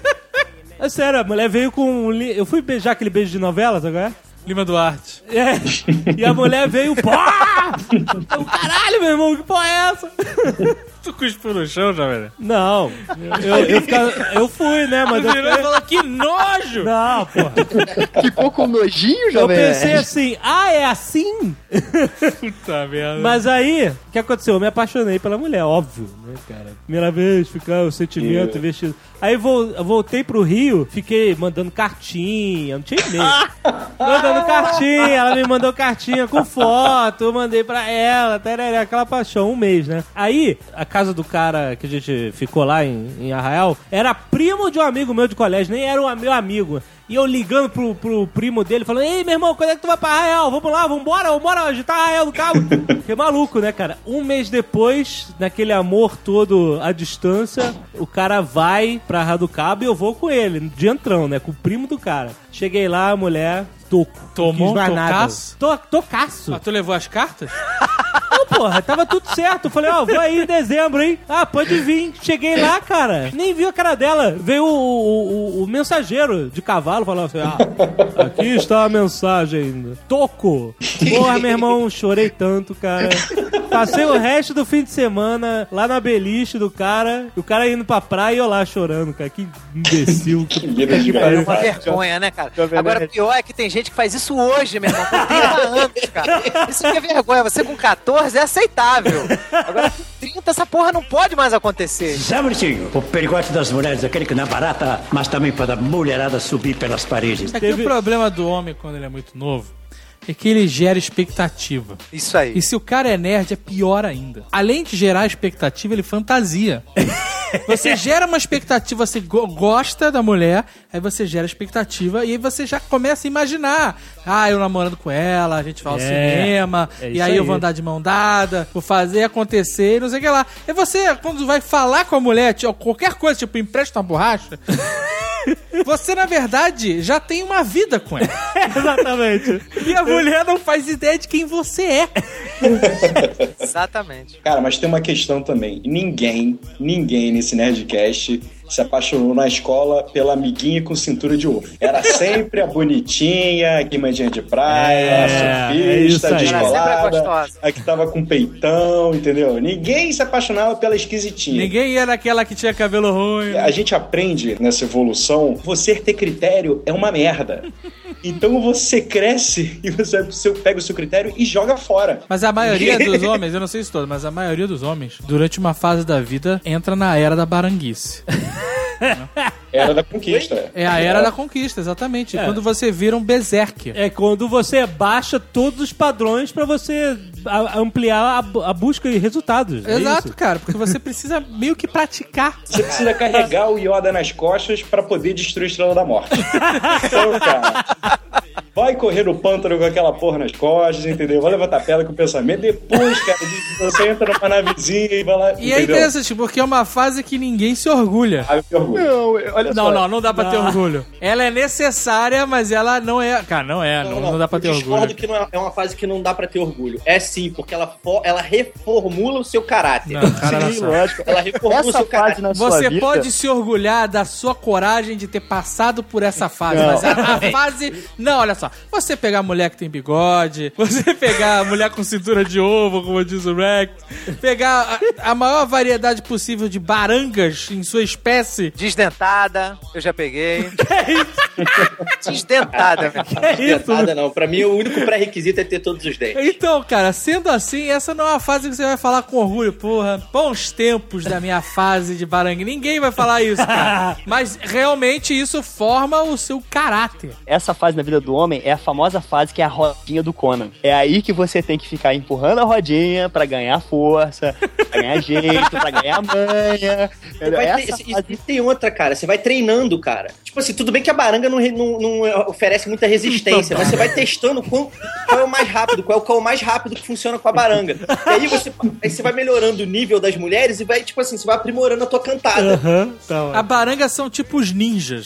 É sério, a mulher veio com... Eu fui beijar aquele beijo de novelas agora. Lima Duarte. É. E a mulher veio... Pá! Eu, caralho, meu irmão, que porra é essa? Tu cuspiu no chão já, velho? Não. Eu, eu, eu, ficava, eu fui, né? Mas eu virou e falou, que nojo! Não, porra. Ficou com nojinho, já, Eu pensei assim, ah, é assim? Puta merda. Mas aí, o que aconteceu? Eu me apaixonei pela mulher, óbvio, né, cara? Primeira vez, ficar o sentimento, yeah. vestido. Aí eu voltei pro Rio, fiquei mandando cartinha, não tinha e-mail. Mandando cartinha, ela me mandou cartinha com foto, eu mandei pra ela, tereré, aquela paixão, um mês, né? Aí, a casa do cara que a gente ficou lá em, em Arraial, era primo de um amigo meu de colégio, nem era um meu amigo. E eu ligando pro, pro primo dele, falando, ei, meu irmão, quando é que tu vai pra Arraial? Vamos lá, vambora, vambora agitar Arraial do Cabo. Fiquei maluco, né, cara? Um mês depois, naquele amor todo à distância, o cara vai pra Arraial do Cabo e eu vou com ele, de entrão, né, com o primo do cara. Cheguei lá, a mulher... Toco. Tomou um tocaço? To, tocaço. Mas tu levou as cartas? Não, porra, tava tudo certo. Falei, ó, oh, vou aí em dezembro, hein? Ah, pode vir. Cheguei lá, cara, nem vi a cara dela. Veio o, o, o, o mensageiro de cavalo, falando assim, ah, aqui está a mensagem. Toco. Porra, meu irmão, chorei tanto, cara. Passei o resto do fim de semana lá na beliche do cara, o cara indo pra praia e eu lá chorando, cara. Que imbecil. Que vida de é uma vergonha, né, cara? Agora, o pior é que tem gente que faz isso hoje, meu irmão, com trinta anos, cara. Isso que é vergonha. Você com catorze é aceitável. Agora, com trinta, essa porra não pode mais acontecer. Sabe, Ursinho, o perigote das mulheres, aquele que não é barata, mas também para a mulherada subir pelas paredes. É que Teve... o problema do homem, quando ele é muito novo, é que ele gera expectativa. Isso aí. E se o cara é nerd, é pior ainda. Além de gerar expectativa, ele fantasia. Você gera uma expectativa, você go- gosta da mulher, aí você gera expectativa e aí você já começa a imaginar. Ah, eu namorando com ela, a gente vai ao É, cinema, é e isso aí, aí. eu vou andar de mão dada, vou fazer acontecer e não sei o que lá. E você, quando vai falar com a mulher, tipo, qualquer coisa, tipo, empresta uma borracha, você, na verdade, já tem uma vida com ela. Exatamente. E a mulher não faz ideia de quem você é. Exatamente. Cara, mas tem uma questão também. Ninguém, ninguém nesse Nerdcast se apaixonou na escola pela amiguinha com cintura de ovo. Era sempre a bonitinha, a guimadinha de praia, É, a é isso surfista, aí. Era sempre a descolada, gostosa. a que tava com peitão, entendeu? Ninguém se apaixonava pela esquisitinha. Ninguém era aquela que tinha cabelo ruim. A gente aprende nessa evolução, você ter critério é uma merda. Então você cresce e você você pega o seu critério e joga fora. Mas a maioria dos homens, eu não sei se todos, mas a maioria dos homens, durante uma fase da vida, entra na era da baranguice. Era da conquista. É a era da conquista, exatamente. É. Quando você vira um berserker. É quando você baixa todos os padrões pra você a- ampliar a, bu- a busca de resultados. é Exato, isso? cara, porque você precisa meio que praticar. Você precisa carregar o Yoda nas costas pra poder destruir a Estrela da Morte. Então, cara, vai correr no pântano com aquela porra nas costas, entendeu? Vai levantar a pedra com o pensamento. Depois, cara, você entra numa navezinha e vai lá. E entendeu? é interessante, porque é uma fase que ninguém se orgulha. Ah, eu me orgulho. Não, olha Não, só. não, não dá pra ter Não. orgulho. Ela é necessária, mas ela não é. Cara, não é, não, não dá pra ter eu discordo orgulho. que não é, é uma fase que não dá pra ter orgulho. É sim, porque ela, fo- ela reformula o seu caráter. Não, cara, Sim, não. lógico. Ela reformula o Essa seu fase caráter. na sua Você vida... pode se orgulhar da sua coragem de ter passado por essa fase, Não. mas a, a fase... Não, olha só. Você pegar a mulher que tem bigode, você pegar a mulher com cintura de ovo, como diz o Rex, pegar a, a maior variedade possível de barangas em sua espécie... Desdentada, eu já peguei. Desdentada, meu. É isso. Nada não. Pra mim, o único pré-requisito é ter todos os dentes. Então, cara, sendo assim, essa não é uma fase que você vai falar com orgulho. Porra, bons tempos da minha fase de baranga. Ninguém vai falar isso, cara. Mas realmente isso forma o seu caráter. Essa fase na vida do homem é a famosa fase que é a rodinha do Conan. É aí que você tem que ficar empurrando a rodinha pra ganhar força, pra ganhar jeito, pra ganhar manha. Você vai ter- Essa e- fase... e tem outra, cara. Você vai treinando, cara. Tipo assim, tudo bem que a baranga não, re- não- não oferece muita resistência, mas você vai testando qual, qual é o mais rápido, qual é o, qual é o mais rápido que funciona com a baranga. E aí você, aí você vai melhorando o nível das mulheres e vai, tipo assim, você vai aprimorando a tua cantada. Aham, tá. A baranga são tipo os ninjas,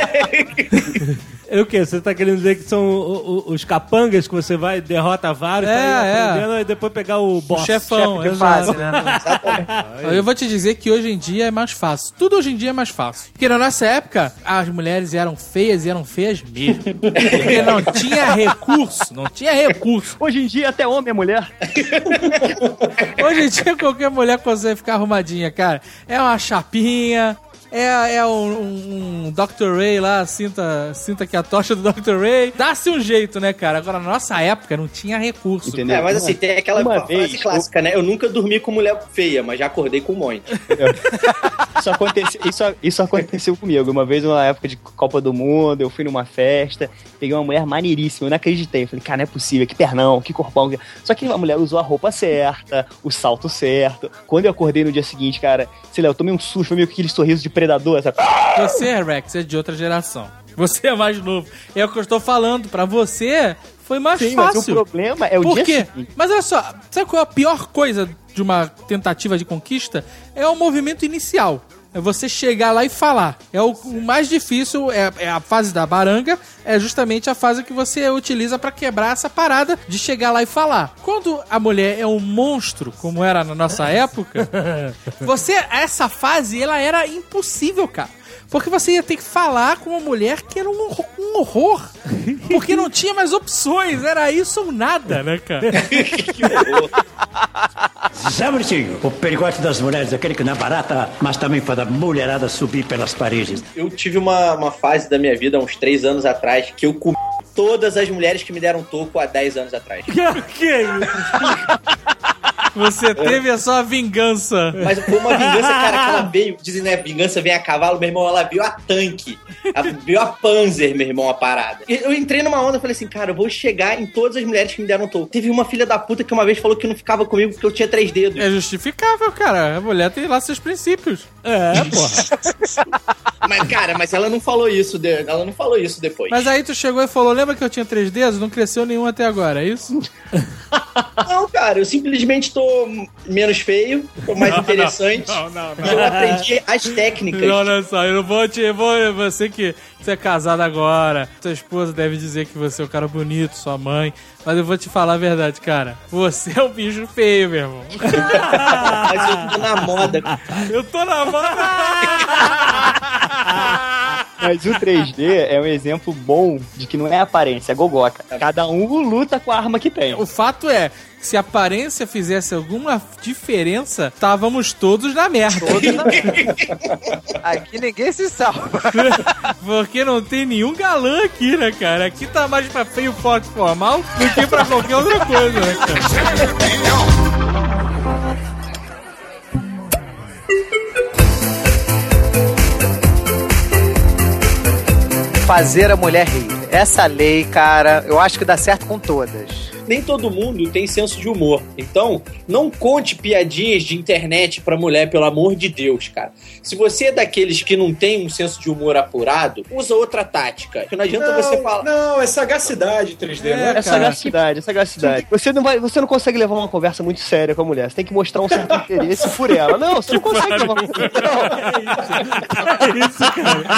né? É o quê? Você tá querendo dizer que são o- o- os capangas que você vai, derrota vários, É, pra ir é. aprendendo e depois pegar o boss. O chefão, chefe de exato. fase, né? Eu vou te dizer que hoje em dia é mais fácil. Tudo hoje em dia é mais fácil. Porque na nossa época, as mulheres eram feias e eram feias mesmo. Porque não tinha recurso. Não tinha recurso. Hoje em dia até homem é mulher. Hoje em dia qualquer mulher consegue ficar arrumadinha, cara. É uma chapinha... É, é um, um, um doutor Ray lá, sinta, sinta que a tocha do doutor Ray. Dá-se um jeito, né, cara? Agora, na nossa época, não tinha recurso. Entendeu? É, mas assim, tem aquela Uma frase vez, clássica, né? Eu nunca dormi com mulher feia, mas já acordei com um monte. Isso aconteceu, isso, isso aconteceu comigo. Uma vez, numa época de Copa do Mundo, eu fui numa festa, peguei uma mulher maneiríssima, eu não acreditei. Eu falei, cara, não é possível, que pernão, que corpão. Só que a mulher usou a roupa certa, o salto certo. Quando eu acordei no dia seguinte, cara, sei lá, eu tomei um susto, foi meio que aquele sorriso de predador, sabe? Você, Rex, é de outra geração. Você é mais novo. É o que eu estou falando. Pra você, foi mais Sim, fácil. mas o problema é o Por dia quê? seguinte. Mas olha só, sabe qual é a pior coisa de uma tentativa de conquista? É o movimento inicial. É você chegar lá e falar. É o, o mais difícil, é, é a fase da baranga, é justamente a fase que você utiliza pra quebrar essa parada de chegar lá e falar. Quando a mulher é um monstro, como era na nossa época, você, essa fase, ela era impossível, cara. Porque você ia ter que falar com uma mulher que era um horror. Um horror porque não tinha mais opções. Era isso ou nada, né, cara? Que horror. Zé Bonitinho, o perigote das mulheres, aquele que não é barata, mas também faz a mulherada subir pelas paredes. Eu tive uma, uma fase da minha vida, uns três anos atrás, que eu comi todas as mulheres que me deram toco há dez anos atrás. Que isso? Você teve a sua vingança. Mas foi uma vingança, cara, que ela veio, dizem, né, vingança vem a cavalo, meu irmão, ela veio a tanque. Ela veio a Panzer, meu irmão, a parada. Eu entrei numa onda e falei assim, cara, eu vou chegar em todas as mulheres que me deram toco. Teve uma filha da puta que uma vez falou que não ficava comigo porque eu tinha três dedos. É justificável, cara. A mulher tem lá seus princípios. É, porra. Mas, cara, mas ela não falou isso, de... ela não falou isso depois. Mas aí tu chegou e falou, lembra que eu tinha três dedos? Não cresceu nenhum até agora, é isso? Não, cara, eu simplesmente tô menos feio, tô mais não, interessante. Não, não, não, não. Eu aprendi as técnicas. Não, olha só, eu não vou te... Eu vou, você que você é casado agora, sua esposa deve dizer que você é um cara bonito, sua mãe, mas eu vou te falar a verdade, cara. Você é um bicho feio, meu irmão. Mas eu tô na moda. Eu tô na moda. Mas o três D é um exemplo bom de que não é aparência, é gogoca. Cada um luta com a arma que tem. O fato é, se a aparência fizesse alguma diferença, estávamos todos na merda. Todos na merda. Aqui ninguém se salva. Porque não tem nenhum galã aqui, né, cara? Aqui tá mais pra feio, forte, formal do que pra qualquer outra coisa, né, cara? Fazer a mulher rir. Essa lei, cara, eu acho que dá certo com todas. Nem todo mundo tem senso de humor. Então, não conte piadinhas de internet pra mulher, pelo amor de Deus, cara. Se você é daqueles que não tem um senso de humor apurado, usa outra tática. Não adianta não, você falar... Não, é sagacidade três D, é, não é, é sagacidade, é sagacidade. Você não, vai, você não consegue levar uma conversa muito séria com a mulher. Você tem que mostrar um certo interesse por ela. Não, você não consegue levar uma conversa. É isso,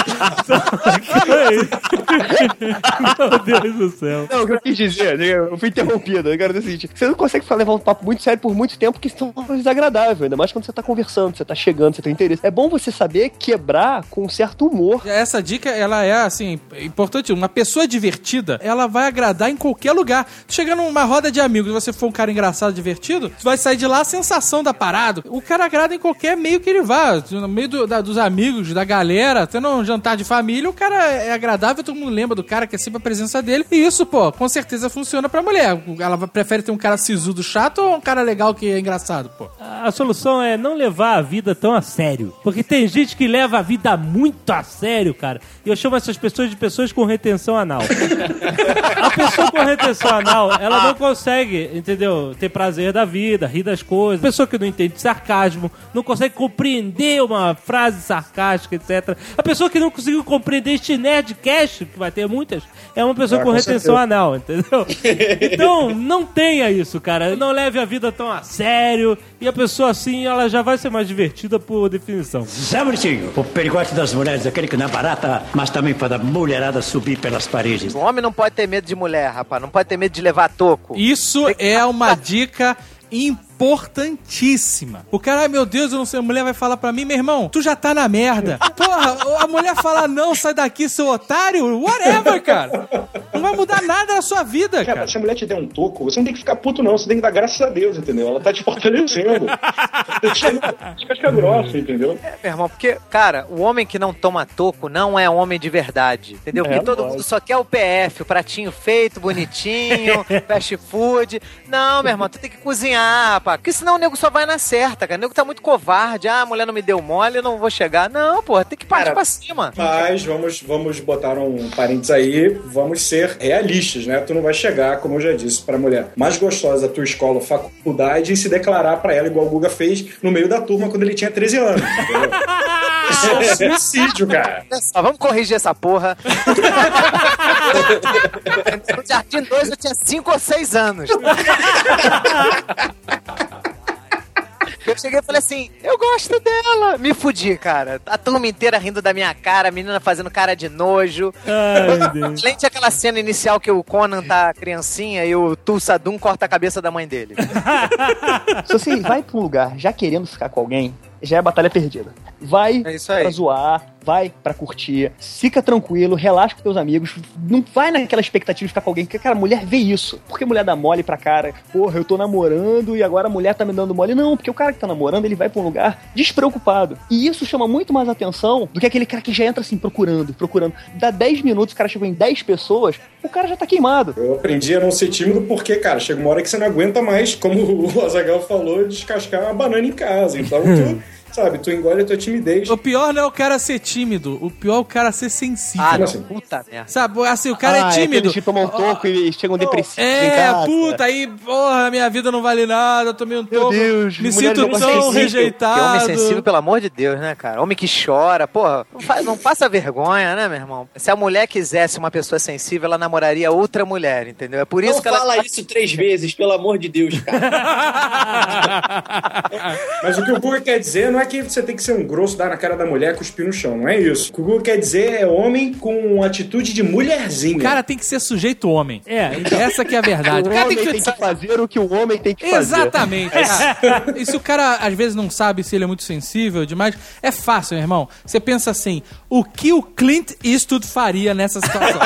cara. É isso. Meu Deus do céu. Não, o que eu quis dizer, eu fui interrompido. Eu quero dizer o seguinte: você não consegue levar um papo muito sério por muito tempo, que isso é desagradável. Ainda mais quando você tá conversando, você tá chegando, você tem interesse. É bom você saber quebrar com um certo humor. Essa dica, ela é, assim, importante. Uma pessoa divertida, ela vai agradar em qualquer lugar. Chegando numa roda de amigos, se você for um cara engraçado, divertido, você vai sair de lá a sensação da parada. O cara agrada em qualquer meio que ele vá. No meio do, da, dos amigos, da galera, tendo um jantar de família, o cara é agradável, todo mundo lembra do cara, que é sempre a presença dele. E isso, pô, com certeza funciona pra mulher. Ela prefere ter um cara sisudo chato ou um cara legal que é engraçado, pô? A solução é não levar a vida tão a sério. Porque tem gente que leva a vida muito a sério, cara. E eu chamo essas pessoas de pessoas com retenção anal. A pessoa com retenção anal, ela não consegue, entendeu? Ter prazer da vida, rir das coisas. A pessoa que não entende sarcasmo, não consegue compreender uma frase sarcástica, etcétera. A pessoa que não conseguiu compreender este nerdcast, que vai ter muitas, é uma pessoa ah, com, com retenção anal, entendeu? Então, não tenha isso, cara. Não leve a vida tão a sério. E a pessoa assim, ela já vai ser mais divertida por definição. Zé Bonitinho, o perigote das mulheres, aquele que não é barata, mas também faz a mulherada subir pelas paredes. O homem não pode ter medo de mulher, rapaz. Não pode ter medo de levar toco. Isso é uma dica importantíssima. O cara, ai meu Deus, eu não sei, a mulher vai falar pra mim, meu irmão, tu já tá na merda. Porra, a mulher fala, não, sai daqui, seu otário, whatever, cara. Não vai mudar nada na sua vida, cara. Cara, se a mulher te der um toco, você não tem que ficar puto, não. Você tem que dar graças a Deus, entendeu? Ela tá te fortalecendo. Fica grossa, entendeu? É, meu irmão, porque, cara, o homem que não toma toco não é homem de verdade, entendeu? Porque é, todo mundo só quer o P F, o pratinho feito, bonitinho, fast food. Não, meu irmão, tu tem que cozinhar, rapaz. Porque senão o nego só vai na certa, cara. O nego tá muito covarde. Ah, a mulher não me deu mole, eu não vou chegar. Não, porra, tem que partir cara, pra cima. Mas vamos, vamos botar um parênteses aí, vamos ser realistas, né? Tu não vai chegar, como eu já disse, pra mulher mais gostosa da tua escola ou faculdade e se declarar pra ela, igual o Guga fez no meio da turma quando ele tinha treze anos. Isso é um suicídio, cara. Só vamos corrigir essa porra. No Jardim dois eu tinha cinco ou seis anos. Eu cheguei e falei assim, eu gosto dela. Me fudi, cara. A turma inteira rindo da minha cara, a menina fazendo cara de nojo. Ai, Deus. Além de aquela cena inicial que o Conan tá criancinha e o Tulsadum corta a cabeça da mãe dele. Se você vai pra um lugar já querendo ficar com alguém, já é batalha perdida. Vai É isso aí. pra zoar, vai pra curtir, fica tranquilo, relaxa com teus amigos, não vai naquela expectativa de ficar com alguém, porque, cara, mulher vê isso. Por que mulher dá mole pra cara? Porra, eu tô namorando e agora a mulher tá me dando mole. Não, porque o cara que tá namorando, ele vai pra um lugar despreocupado. E isso chama muito mais atenção do que aquele cara que já entra assim, procurando, procurando. Dá dez minutos, o cara chegou em dez pessoas, o cara já tá queimado. Eu aprendi a não ser tímido porque, cara, chega uma hora que você não aguenta mais, como o Azaghal falou, descascar uma banana em casa. Então, tu... Sabe, tu engole a tua timidez. O pior não é o cara ser tímido, o pior é o cara ser sensível. Ah, não, puta merda. Sabe, assim, o cara Ah, é tímido. É que tomam um toco e chegam depressivos em É, casa. puta, aí, porra, minha vida não vale nada, eu tomei um Meu toco. Deus, me mulheres sinto não tão conseguem- rejeitado. Que homem sensível, pelo amor de Deus, né, cara? Homem que chora, porra, não, faz, não passa vergonha, né, meu irmão? Se a mulher quisesse uma pessoa sensível, ela namoraria outra mulher, entendeu? É por isso Não que ela... fala isso três vezes, pelo amor de Deus, cara. Mas o que o Guga quer dizer não é que você tem que ser um grosso, dar na cara da mulher, cuspir no chão, não é isso. O que o Guga quer dizer é homem com atitude de mulherzinha. O cara tem que ser sujeito homem. É, Essa que é a verdade. O O cara homem tem que... tem que fazer o que o homem tem que fazer. Exatamente. cara. E se o cara, às vezes, não sabe se ele é muito sensível demais, é fácil, meu irmão. Você pensa assim, o que o Clint Eastwood faria nessa situação?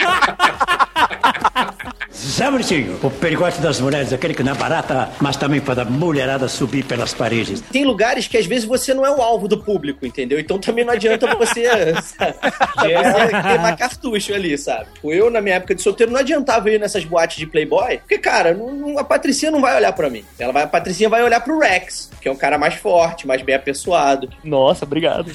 Zé Muricinho, o perigote das mulheres, aquele que não é barata, mas também para a mulherada subir pelas paredes. Tem lugares que às vezes você não é o alvo do público, entendeu? Então também não adianta você, sabe, você queimar cartucho ali, sabe? Eu, na minha época de solteiro, não adiantava ir nessas boates de Playboy, porque, cara, não, não, a Patricinha não vai olhar pra mim. Ela vai, a Patricinha vai olhar pro Rex, que é um cara mais forte, mais bem apessoado. Nossa, obrigado.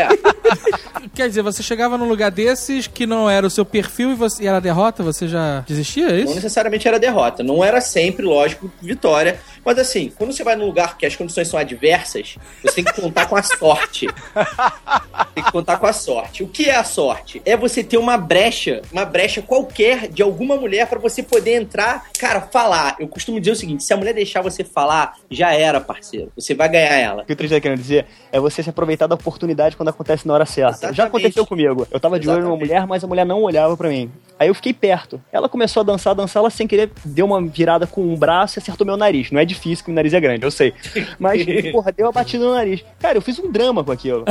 É. Quer dizer, você chegava num lugar desses que não era o seu perfil e, você, e era derrota, você já desistia, é Não isso? necessariamente era derrota. Não era sempre, lógico, vitória. Mas assim, quando você vai num lugar que as condições são adversas, você tem que contar com a sorte. Tem que contar com a sorte. O que é a sorte? É você ter uma brecha, uma brecha qualquer de alguma mulher pra você poder entrar, cara, falar. Eu costumo dizer o seguinte, se a mulher deixar você falar, já era, parceiro. Você vai ganhar ela. O que o três tá querendo dizer é você se aproveitar da oportunidade quando acontece na hora certa. Exatamente. Já aconteceu comigo. Eu tava de olho numa Exatamente. mulher, mas a mulher não olhava pra mim. Aí eu fiquei perto. Ela começou a dançar, dançar, ela sem querer deu uma virada com um braço e acertou meu nariz. Não é difícil, que o nariz é grande, eu sei. Mas, porra, deu uma batida no nariz. Cara, eu fiz um drama com aquilo.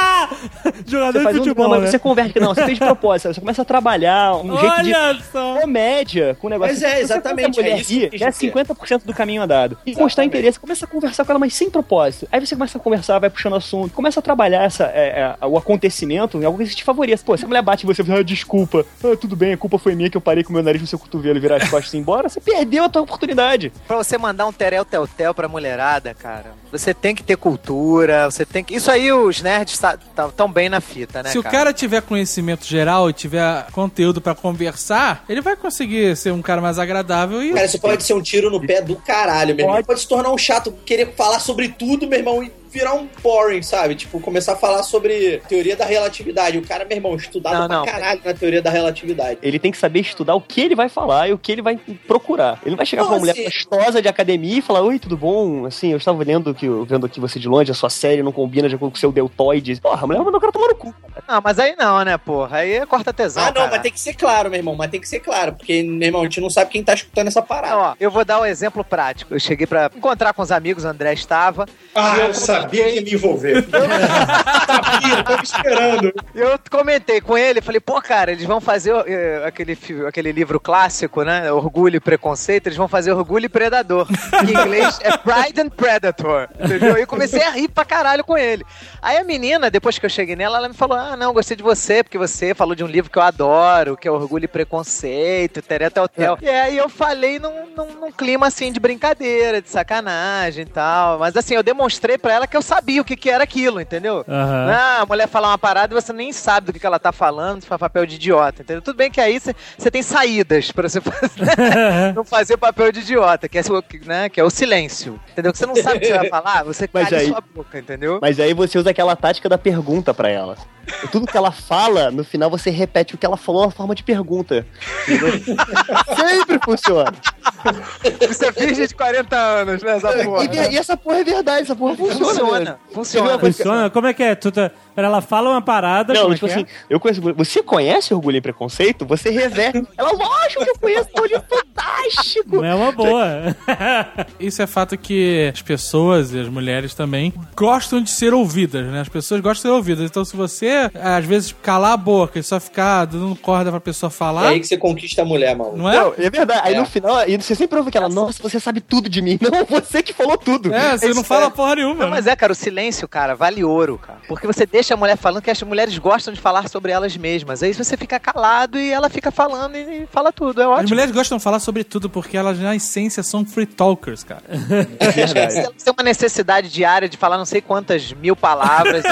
Jogador Você faz de um futebol, drama, né? você converte, não, você fez de propósito, você começa a trabalhar um jeito de Olha só! comédia com o negócio. Mas é, Se você exatamente, faz a mulher é isso que eu rir, quis já é dizer. cinquenta por cento do caminho andado. E mostrar interesse, começa a conversar com ela, mas sem propósito. Aí você começa a conversar, vai puxando assunto, começa a trabalhar essa, é, é, o acontecimento em algo que te favoreça. Pô, se a mulher bate em você e fala, ah, desculpa, ah, tudo bem, a culpa foi minha que eu parei com o meu nariz no seu cotovelo e virar as costas e ir embora, você perdeu a tua oportunidade. Pra você mandar um terel tel tel pra mulherada, cara, você tem que ter cultura, você tem que... Isso aí os nerds tá, tá, tão bem na fita, né, Se o cara tiver conhecimento geral e tiver conteúdo pra conversar, ele vai conseguir ser um cara mais agradável e... Cara, isso pode ser um tiro no pé do caralho, meu irmão. Pode. Pode se tornar um chato, querer falar sobre tudo, meu irmão, e virar um boring, sabe? Tipo, começar a falar sobre teoria da relatividade. O cara, meu irmão, estudado Não, pra não. caralho na teoria da relatividade. Ele tem que saber estudar o que ele vai falar e o que ele vai procurar. Ele não vai chegar Não, pra uma mulher assim- gostosa de academia e falar, oi, tudo bom? Assim, eu estava lendo que, vendo aqui você de longe, a sua série não combina de acordo com o seu deltoide. Porra, a mulher mandou o cara tomar no cu. Não, mas aí não, né, porra? Aí é corta tesão, Ah, não, cara. mas tem que ser claro, meu irmão, mas tem que ser claro, porque, meu irmão, a gente não sabe quem tá escutando essa parada. Ó, eu vou dar um exemplo prático. Eu cheguei pra encontrar com os amigos, o André estava. Ah, e eu sabia que ia me envolver. Sabia, eu tava esperando. Eu comentei com ele, falei, pô, cara, eles vão fazer eh, aquele, fi- aquele livro clássico, né? Orgulho e Preconceito, eles vão fazer Orgulho e Predador. Que em inglês é Pride and Predator. Entendeu? E eu comecei a rir pra caralho com ele. Aí a menina, depois que eu cheguei nela, ela me falou: ah, não, gostei de você, porque você falou de um livro que eu adoro, que é Orgulho e Preconceito, Tereta Hotel. E aí eu falei num, num, num clima assim de brincadeira, de sacanagem e tal. Mas assim, eu demonstrei pra ela que eu sabia o que, que era aquilo, entendeu? Aham. Ah, a mulher fala uma parada e você nem sabe do que, que ela tá falando, você faz papel de idiota, entendeu? Tudo bem que aí você tem saídas pra você fazer, não fazer papel de idiota, que é, o- né, que é o silêncio, entendeu? Que você não sabe o que você vai falar, você Mas cala aí- sua boca, entendeu? Mas aí você usa aquela tática da pergunta pra ela. Tudo que ela fala, no final você repete o que ela falou na forma de pergunta. Entendeu? Sempre funciona. Você é virgem de quarenta anos, né, essa porra? E, e essa porra é verdade, essa porra funciona. Funciona, né? funciona. Você viu uma coisa que- Funciona? Como é que é? Tu tá... Ela fala uma parada... Não, como tipo é que assim, eu conheço... Você conhece Orgulho e Preconceito? Você reverte. Ela, lógico que eu conheço, é um livro fantástico. Não é uma boa. Isso é fato que as pessoas e as mulheres também gostam de ser ouvidas, né? As pessoas gostam de ser ouvidas. Então, se você, às vezes, calar a boca e só ficar dando corda pra pessoa falar... É aí que você conquista a mulher, maluco. Não é? Não, é verdade. Aí É. no final, aí você sempre ouve aquela, nossa, você sabe tudo de mim. Não, você que falou tudo. É, você não fala porra nenhuma. Não, mas é, cara, o silêncio, cara, vale ouro, cara. Porque você deixa a mulher falando, que as mulheres gostam de falar sobre elas mesmas. Aí você fica calado e ela fica falando e fala tudo, é ótimo. As mulheres gostam de falar sobre tudo porque elas, na essência, são free talkers, cara. É verdade. Ela tem uma necessidade diária de falar não sei quantas mil palavras.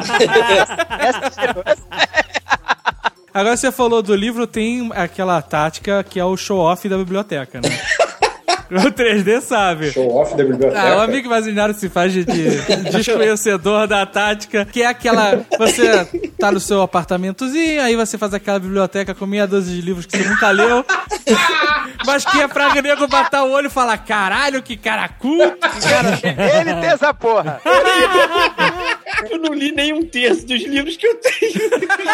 Agora você falou do livro, tem aquela tática que é o show-off da biblioteca, né? O três D sabe. Show-off da biblioteca. Ah, o amigo imaginário se faz de, de desconhecedor da tática, que é aquela... Você tá no seu apartamentozinho, aí você faz aquela biblioteca com meia dúzia de livros que você nunca leu, mas que é pra nego batar o olho e falar, caralho, que cara culto, que cara... Ele tem essa porra. Eu não li nem um terço dos livros que eu tenho.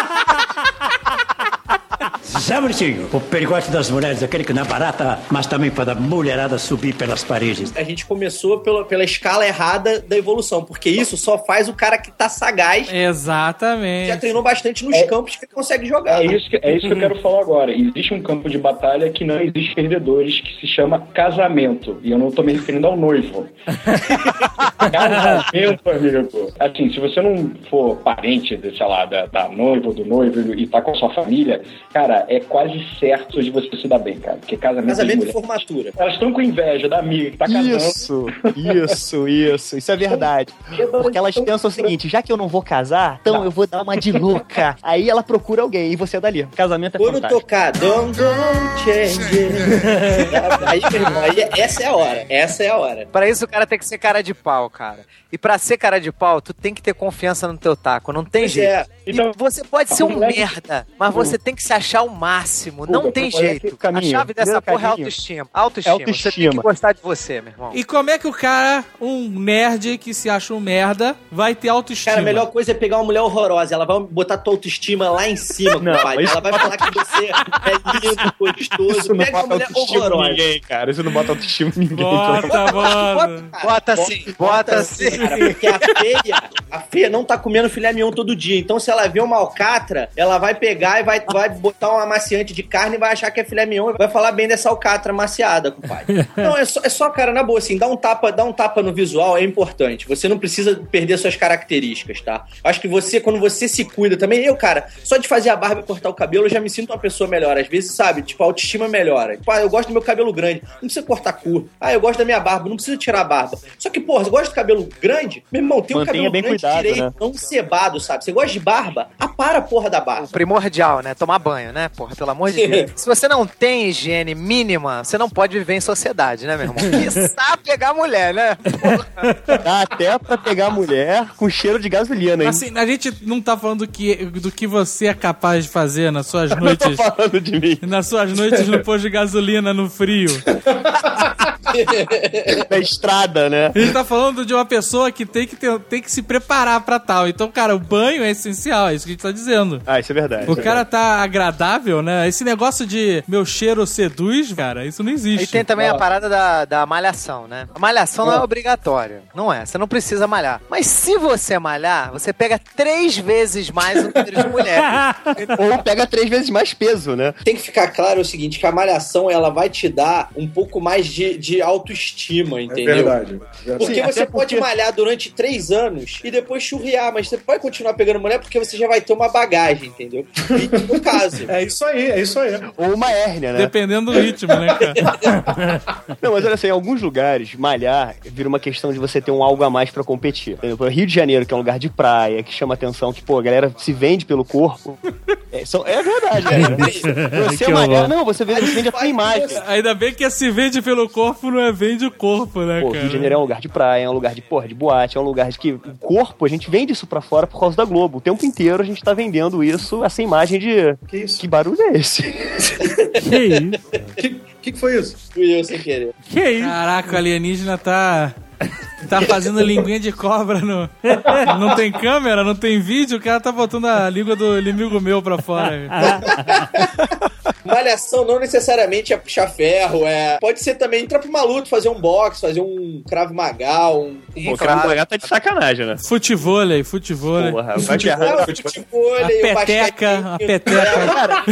Sabe, Ursinho, o perigote das mulheres, aquele que não é barata, mas também faz a mulherada subir pelas paredes. A gente começou pela, pela escala errada da evolução, porque isso só faz o cara que tá sagaz, Exatamente. já treinou bastante nos campos que ele consegue jogar. É isso, que, é isso que eu quero falar agora. Existe um campo de batalha que não existe perdedores, que se chama casamento. E eu não tô me referindo ao noivo. Casamento, amigo. Assim, se você não for parente, de, sei lá, da, da noiva ou do noivo e tá com a sua família, cara, é quase certo de você se dar bem, cara. Porque casamento, Casamento de e formatura. Elas estão com inveja da amiga que tá casando. Isso, isso, isso. Isso é verdade. Porque elas pensam o seguinte, já que eu não vou casar, então Não. eu vou dar uma de louca. Aí ela procura alguém e você é dali. Casamento é Quando fantástico. tocar Don't Go Change. Aí, meu irmão, aí, essa é a hora. Essa é a hora. Pra isso o cara tem que ser cara de pau, cara. E pra ser cara de pau, tu tem que ter confiança no teu taco, não tem Pois jeito. é. E Então, você pode ser um moleque- merda, mas você tem que se achar o máximo. Não Pô, tem qual é jeito. esse caminho? A chave dessa Meu porra é caminho. autoestima. Autoestima. Você tem que Autoestima. gostar de você, meu irmão. E como é que o cara, um nerd que se acha um merda, vai ter autoestima? Cara, a melhor coisa é pegar uma mulher horrorosa. Ela vai botar tua autoestima lá em cima, Não, compadre. isso Ela vai falar que você é lindo, gostoso. Isso não Pega uma bota mulher autoestima em horrorosa. ninguém, cara. Isso não bota autoestima em ninguém. Bota, mano. Cara, Bota sim, bota sim. Cara, porque a feia, a feia não tá comendo filé mignon todo dia. Então, se ela vê uma alcatra, ela vai pegar e vai, vai botar uma amaciante de carne e vai achar que é filé mignon e vai falar bem dessa alcatra amaciada, compadre. Não, é só, é só, cara, na boa, assim, dar um tapa, dar um tapa no visual é importante. Você não precisa perder suas características, tá? Acho que você, quando você se cuida também, eu, cara, só de fazer a barba e cortar o cabelo, eu já me sinto uma pessoa melhor. Às vezes, sabe, tipo, a autoestima melhora. Tipo, ah, eu gosto do meu cabelo grande, não precisa cortar curto. Ah, eu gosto da minha barba, não precisa tirar a barba. Só que, porra, você gosta do cabelo grande? Meu irmão, tem um Mantenha cabelo bem grande cuidado, direito, né? não cebado, sabe? Você gosta de barba? Apara a porra da barba. O primordial, né? Tomar banho, né? Porra, pelo amor de Deus. Se você não tem higiene mínima, você não pode viver em sociedade, né, meu irmão? Quiçá pegar mulher, né? Dá até pra pegar mulher com cheiro de gasolina, hein? Assim, a gente não tá falando do que, do que você é capaz de fazer nas suas Não tô noites. falando de mim. Nas suas noites no posto de gasolina no frio. Na estrada, né? A gente tá falando de uma pessoa que tem que, ter, tem que se preparar pra tal. Então, cara, o banho é essencial, é isso que a gente tá dizendo. Ah, isso é verdade. O isso é cara verdade. tá agradável, né? Esse negócio de meu cheiro seduz, cara, isso não existe. E tem também a parada da, da malhação, né? A malhação não é obrigatória. Não é. Você não precisa malhar. Mas se você malhar, você pega três vezes mais o número de mulheres. Ou pega três vezes mais peso, né? Tem que ficar claro o seguinte, que a malhação, ela vai te dar um pouco mais de, de autoestima, entendeu? É verdade. Porque Sim, você até pode porque- malhar durante três anos e depois churriar, mas você pode continuar pegando mulher porque você já vai ter uma bagagem, entendeu? E no caso. É isso aí, é isso aí. Ou uma hérnia, né? Dependendo do ritmo, né, cara? Não, mas olha só, em alguns lugares, malhar vira uma questão de você ter um algo a mais pra competir. Por exemplo, Rio de Janeiro, que é um lugar de praia, que chama atenção, que, pô, a galera se vende pelo corpo. É, são- é verdade, cara. Você Que malhar, horror. não, você vende, você vende a tua imagem. Ainda bem que se vende pelo corpo, não é vende o corpo, né, Pô, cara? Rio de Janeiro é um lugar de praia, é um lugar de, porra, de boate, é um lugar de que o corpo, a gente vende isso pra fora por causa da Globo. O tempo inteiro a gente tá vendendo isso, essa imagem de... Que isso? Que barulho é esse? Que isso? Que, que que foi isso? Fui eu sem querer. Que isso? Caraca, o alienígena tá... Tá fazendo linguinha de cobra no... Não tem câmera, não tem vídeo, o cara tá botando a língua do inimigo meu pra fora. Malhação não necessariamente é puxar ferro, é... Pode ser também entrar pra uma luta, fazer um boxe, fazer um cravo magal, um... Pô, cravo magal tá de sacanagem, né? Futevôlei, futevôlei. Porra, vai de errado. Ah, futevôlei, a peteca, a peteca.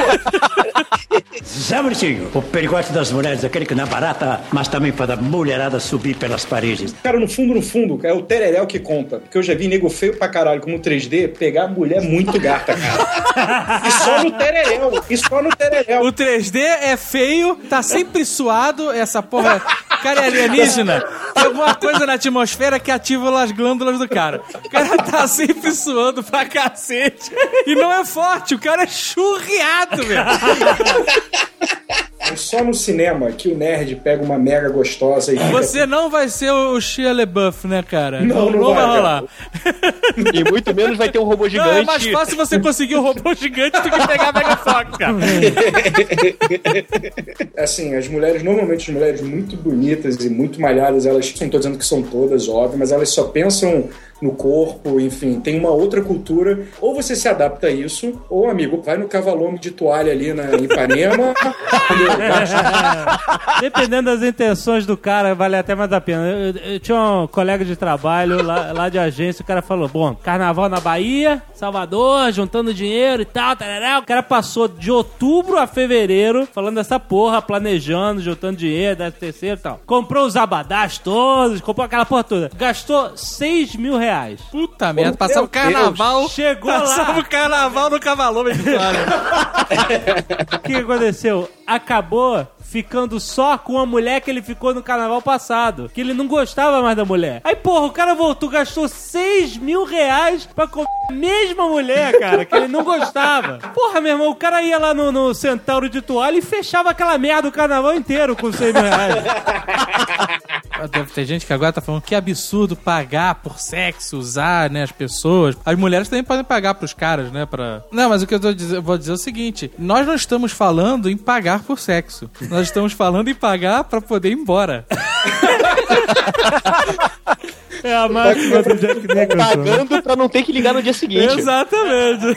Zé Muricinho, o perigote das mulheres, aquele que não é barata, mas também faz a mulherada subir pelas paredes. Cara, no fundo, no fundo, é o tereréu que conta. Porque eu já vi nego feio pra caralho como três D pegar mulher muito gata, cara. E só no tereréu. E só no tereréu. O três D é feio, tá sempre suado, essa porra... Cara, é alienígena. Tem alguma coisa na atmosfera que ativa as glândulas do cara. O cara tá sempre suando pra cacete. E não é forte, o cara é churriado, velho. É só no cinema que o nerd pega uma mega gostosa e fica... Você não vai ser o Shia LaBeouf, né, cara? Não, não, não vai, vai rolar. E muito menos vai ter um robô gigante. Não, é mais fácil você conseguir um robô gigante do que pegar a Mega Fox, cara. Assim, as mulheres, normalmente as mulheres muito bonitas e muito malhadas, elas, não tô dizendo que são todas, óbvio, mas elas só pensam no corpo, enfim, tem uma outra cultura. Ou você se adapta a isso, ou, amigo, vai no cavalome de toalha ali na Ipanema. Dependendo das intenções do cara, vale até mais a pena. Eu, eu, eu tinha um colega de trabalho lá, lá de agência, o cara falou, bom, carnaval na Bahia, Salvador, juntando dinheiro e tal, tarará. O cara passou de outubro a fevereiro falando dessa porra, planejando, juntando dinheiro, décimo terceiro e tal. Comprou os abadás todos, comprou aquela porra toda. Gastou seis mil reais. Puta merda, passava o carnaval. Chegou passava lá. o carnaval no cavalome de toalha. O que aconteceu? Acabou ficando só com a mulher que ele ficou no carnaval passado. Que ele não gostava mais da mulher. Aí, porra, o cara voltou, gastou seis mil reais pra comer a mesma mulher, cara, que ele não gostava. Porra, meu irmão, o cara ia lá no, no Centauro de toalha e fechava aquela merda o carnaval inteiro com seis mil reais. Deve ter gente que agora tá falando que absurdo pagar por sexo, usar, né, as pessoas. As mulheres também podem pagar pros caras, né, pra... Não, mas o que eu, tô dizer, eu vou dizer é o seguinte, nós não estamos falando em pagar por sexo. Nós estamos falando em pagar pra poder ir embora. É a máxima do Jack Nicholson. Pagando pra não ter que ligar no dia seguinte. Exatamente.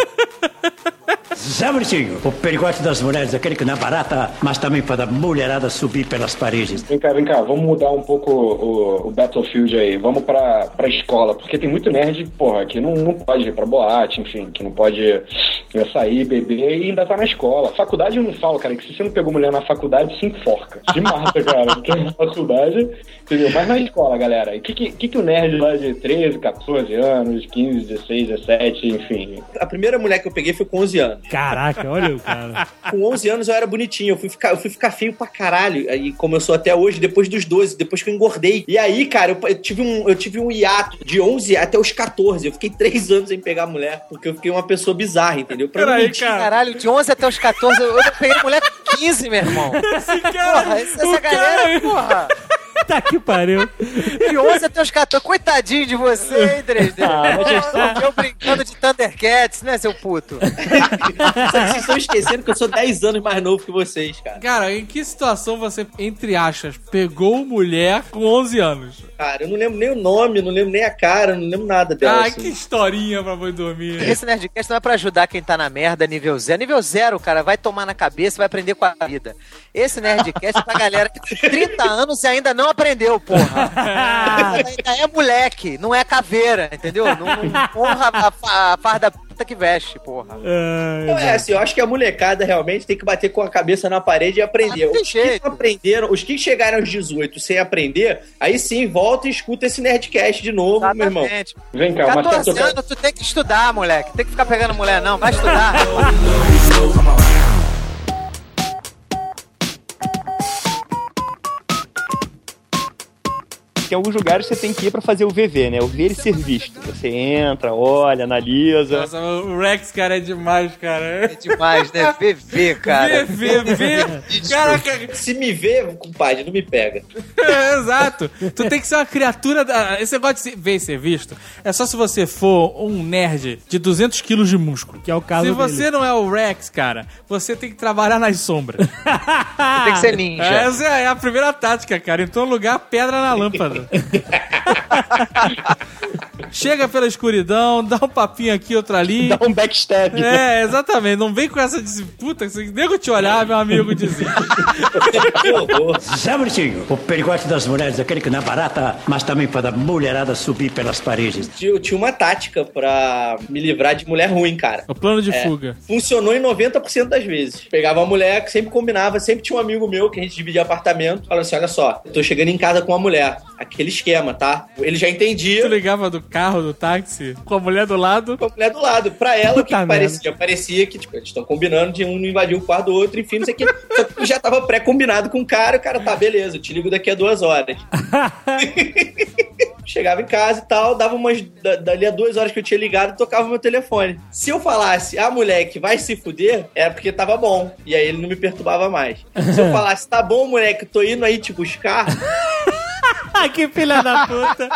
Zé Muricinho, o perigote das mulheres, aquele que não é barata, mas também faz a mulherada subir pelas paredes. Vem cá, vem cá, vamos mudar um pouco o, o Battlefield aí, vamos pra, pra escola, porque tem muito nerd, porra, que não, não pode ir pra boate, enfim, que não pode sair, beber e ainda tá na escola. Faculdade eu não falo, cara, que se você não pegou mulher na faculdade, se enforca. Se mata, cara, porque na faculdade, entendeu? Mas na escola, galera, o que, que, que, que o nerd lá de treze, catorze anos, quinze, dezesseis, dezessete, enfim... A primeira mulher que eu peguei foi com onze anos. Caraca, olha o cara. Com onze anos eu era bonitinho, eu fui ficar, eu fui ficar feio pra caralho. Aí, como eu sou até hoje, depois dos doze, depois que eu engordei. E aí, cara, eu, eu, tive, um, eu tive um hiato de onze até os catorze. Eu fiquei três anos sem pegar mulher, porque eu fiquei uma pessoa bizarra, entendeu? Pra Peraí, mentir. cara. Caralho, de onze até os catorze, eu, eu peguei mulher com quinze, meu irmão. Esse cara, porra, essa, essa galera, cara... porra. Tá que pariu. De onze até os catorze. Coitadinho de você, hein, três D? Ah, mas eu brincando de Thundercats, né, seu puto? Vocês estão esquecendo que eu sou dez anos mais novo que vocês, cara. Cara, em que situação você, entre aspas, pegou mulher com onze anos? Cara, eu não lembro nem o nome, não lembro nem a cara, não lembro nada dela. Ai, assim. que historinha pra boi dormir. Esse Nerdcast não é pra ajudar quem tá na merda nível zero. Nível zero, cara, vai tomar na cabeça e vai aprender com a vida. Esse Nerdcast é pra galera que tem trinta anos e ainda não aprendeu, porra. Ainda é moleque, não é caveira, entendeu? Não, não honra a, a farda puta que veste, porra. Não, é assim, eu acho que a molecada realmente tem que bater com a cabeça na parede e aprender. Ah, os que não aprenderam, os que chegaram aos dezoito sem aprender, aí sim, volta e escuta esse Nerdcast de novo, Exatamente. meu irmão. Vem cá, catorze anos, tu tem que estudar, moleque. Tem que ficar pegando mulher, não. Vai estudar. Em alguns lugares você tem que ir pra fazer o V V, né? O ver e ser visto. Você entra, olha, analisa. Nossa, o Rex, cara, é demais, cara. É demais, né? V V, cara. V V, V. Caraca, se me vê, compadre, não me pega. É, exato. Tu tem que ser uma criatura... Da... Esse negócio de ver e ser visto é só se você for um nerd de duzentos quilos de músculo. Que é o caso Se dele. você não é o Rex, cara, você tem que trabalhar nas sombras. Você tem que ser ninja. Essa é a primeira tática, cara. Entrou no lugar, pedra na lâmpada. malandro. Chega pela escuridão, dá um papinho aqui, outro ali. Dá um backstab. É, exatamente. Não vem com essa disputa. Se nego te olhar, meu amigo dizia. Zé Bonitinho, o perigote das mulheres, aquele que não é barata, mas também faz a mulherada subir pelas paredes. Eu tinha uma tática pra me livrar de mulher ruim, cara. O plano de É, fuga. Funcionou em noventa por cento das vezes. Pegava uma mulher que sempre combinava, sempre tinha um amigo meu que a gente dividia apartamento. Falava assim, olha só, eu tô chegando em casa com uma mulher. Aquele esquema, tá? Ele já entendia. Tu ligava do carro, do táxi, com a mulher do lado. Com a mulher do lado. Pra ela, o que, Puta que parecia? Parecia que, tipo, eles estão combinando de um não invadir o quarto do outro, enfim, não sei o que. Só que já tava pré-combinado com o cara, e o cara, tá, beleza, eu te ligo daqui a duas horas. Chegava em casa e tal, dava umas. Da, dali a duas horas que eu tinha ligado, tocava o meu telefone. Se eu falasse, ah, moleque, vai se fuder, era porque tava bom. E aí ele não me perturbava mais. Se eu falasse, tá bom, moleque, tô indo aí te buscar. Que filha da puta.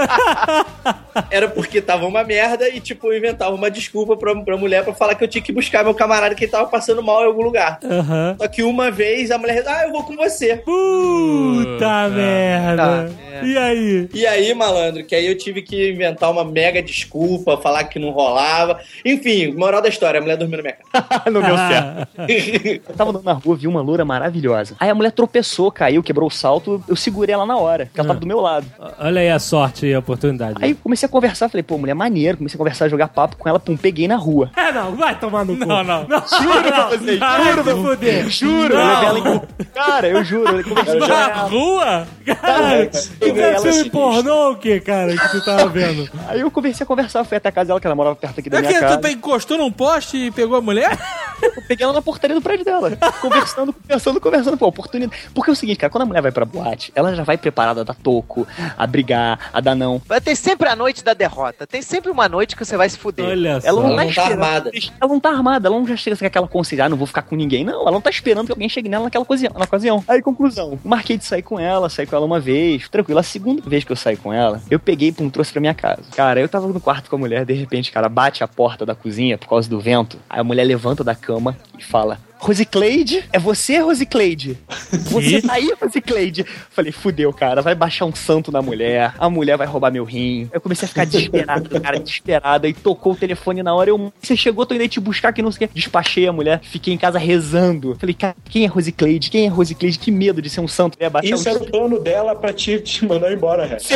Era porque tava uma merda e, tipo, eu inventava uma desculpa pra, pra mulher pra falar que eu tinha que buscar meu camarada que ele tava passando mal em algum lugar. Uhum. Só que uma vez a mulher, ah, eu vou com você. Puta merda. E aí? E aí, malandro, que aí eu tive que inventar uma mega desculpa, falar que não rolava. Enfim, moral da história, a mulher dormiu na minha casa. Não deu certo. Eu tava andando na rua, vi uma loura maravilhosa. Aí a mulher tropeçou, caiu, quebrou o salto, eu segurei ela na hora, porque ela tava do meu lado. Olha aí a sorte e a oportunidade. Aí comecei a conversar, falei, pô, mulher maneiro, comecei a conversar, a jogar papo com ela, pum, peguei na rua. É, não, vai tomar no cu. Não, não. não. Juro pra vocês, juro pra fuder. Juro, eu levei ela em... Cara, eu juro, eu conversei com Na ela. rua? Cara, tu peguei vê ela filme assim. pornô ou o que, cara, que tu tava vendo? Aí eu comecei a conversar, fui até a casa dela, que ela morava perto aqui da É minha que casa. tu encostou num poste e pegou a mulher? Eu peguei ela na portaria do prédio dela, conversando, conversando, conversando, pô, oportunidade. Porque é o seguinte, cara, quando a mulher vai pra boate, ela já vai preparada a dar toco, a brigar, a dar não. Vai ter sempre a noite da derrota. Tem sempre uma noite que você vai se fuder. Olha só. Ela não, Ela tá, não tá esperando- armada. Ela não tá armada, ela não já chega com aquela consciência, ah, não vou ficar com ninguém. Não, ela não tá esperando que alguém chegue nela naquela ocasião. Na ocasião. Aí, conclusão. Marquei de sair com ela, saí com ela uma vez, tranquilo. A segunda vez que eu saí com ela, eu peguei, pum, trouxe pra minha casa. Cara, eu tava no quarto com a mulher, de repente, cara, bate a porta da cozinha por causa do vento. Aí a mulher levanta da cama e fala... Rosicleide? É você, Rosicleide? Você tá aí, Rosicleide? Falei, fudeu, cara, vai baixar um santo na mulher, a mulher vai roubar meu rim. Eu comecei a ficar desesperado, cara, desesperada, e tocou o telefone na hora, eu, você chegou, tô indo aí te buscar, que não sei o que. Despachei a mulher, fiquei em casa rezando. Falei, cara, quem é Rosicleide? Quem é Rosicleide? Que medo de ser um santo. Ia baixar Isso um era o plano dela pra te, te mandar embora, Rex.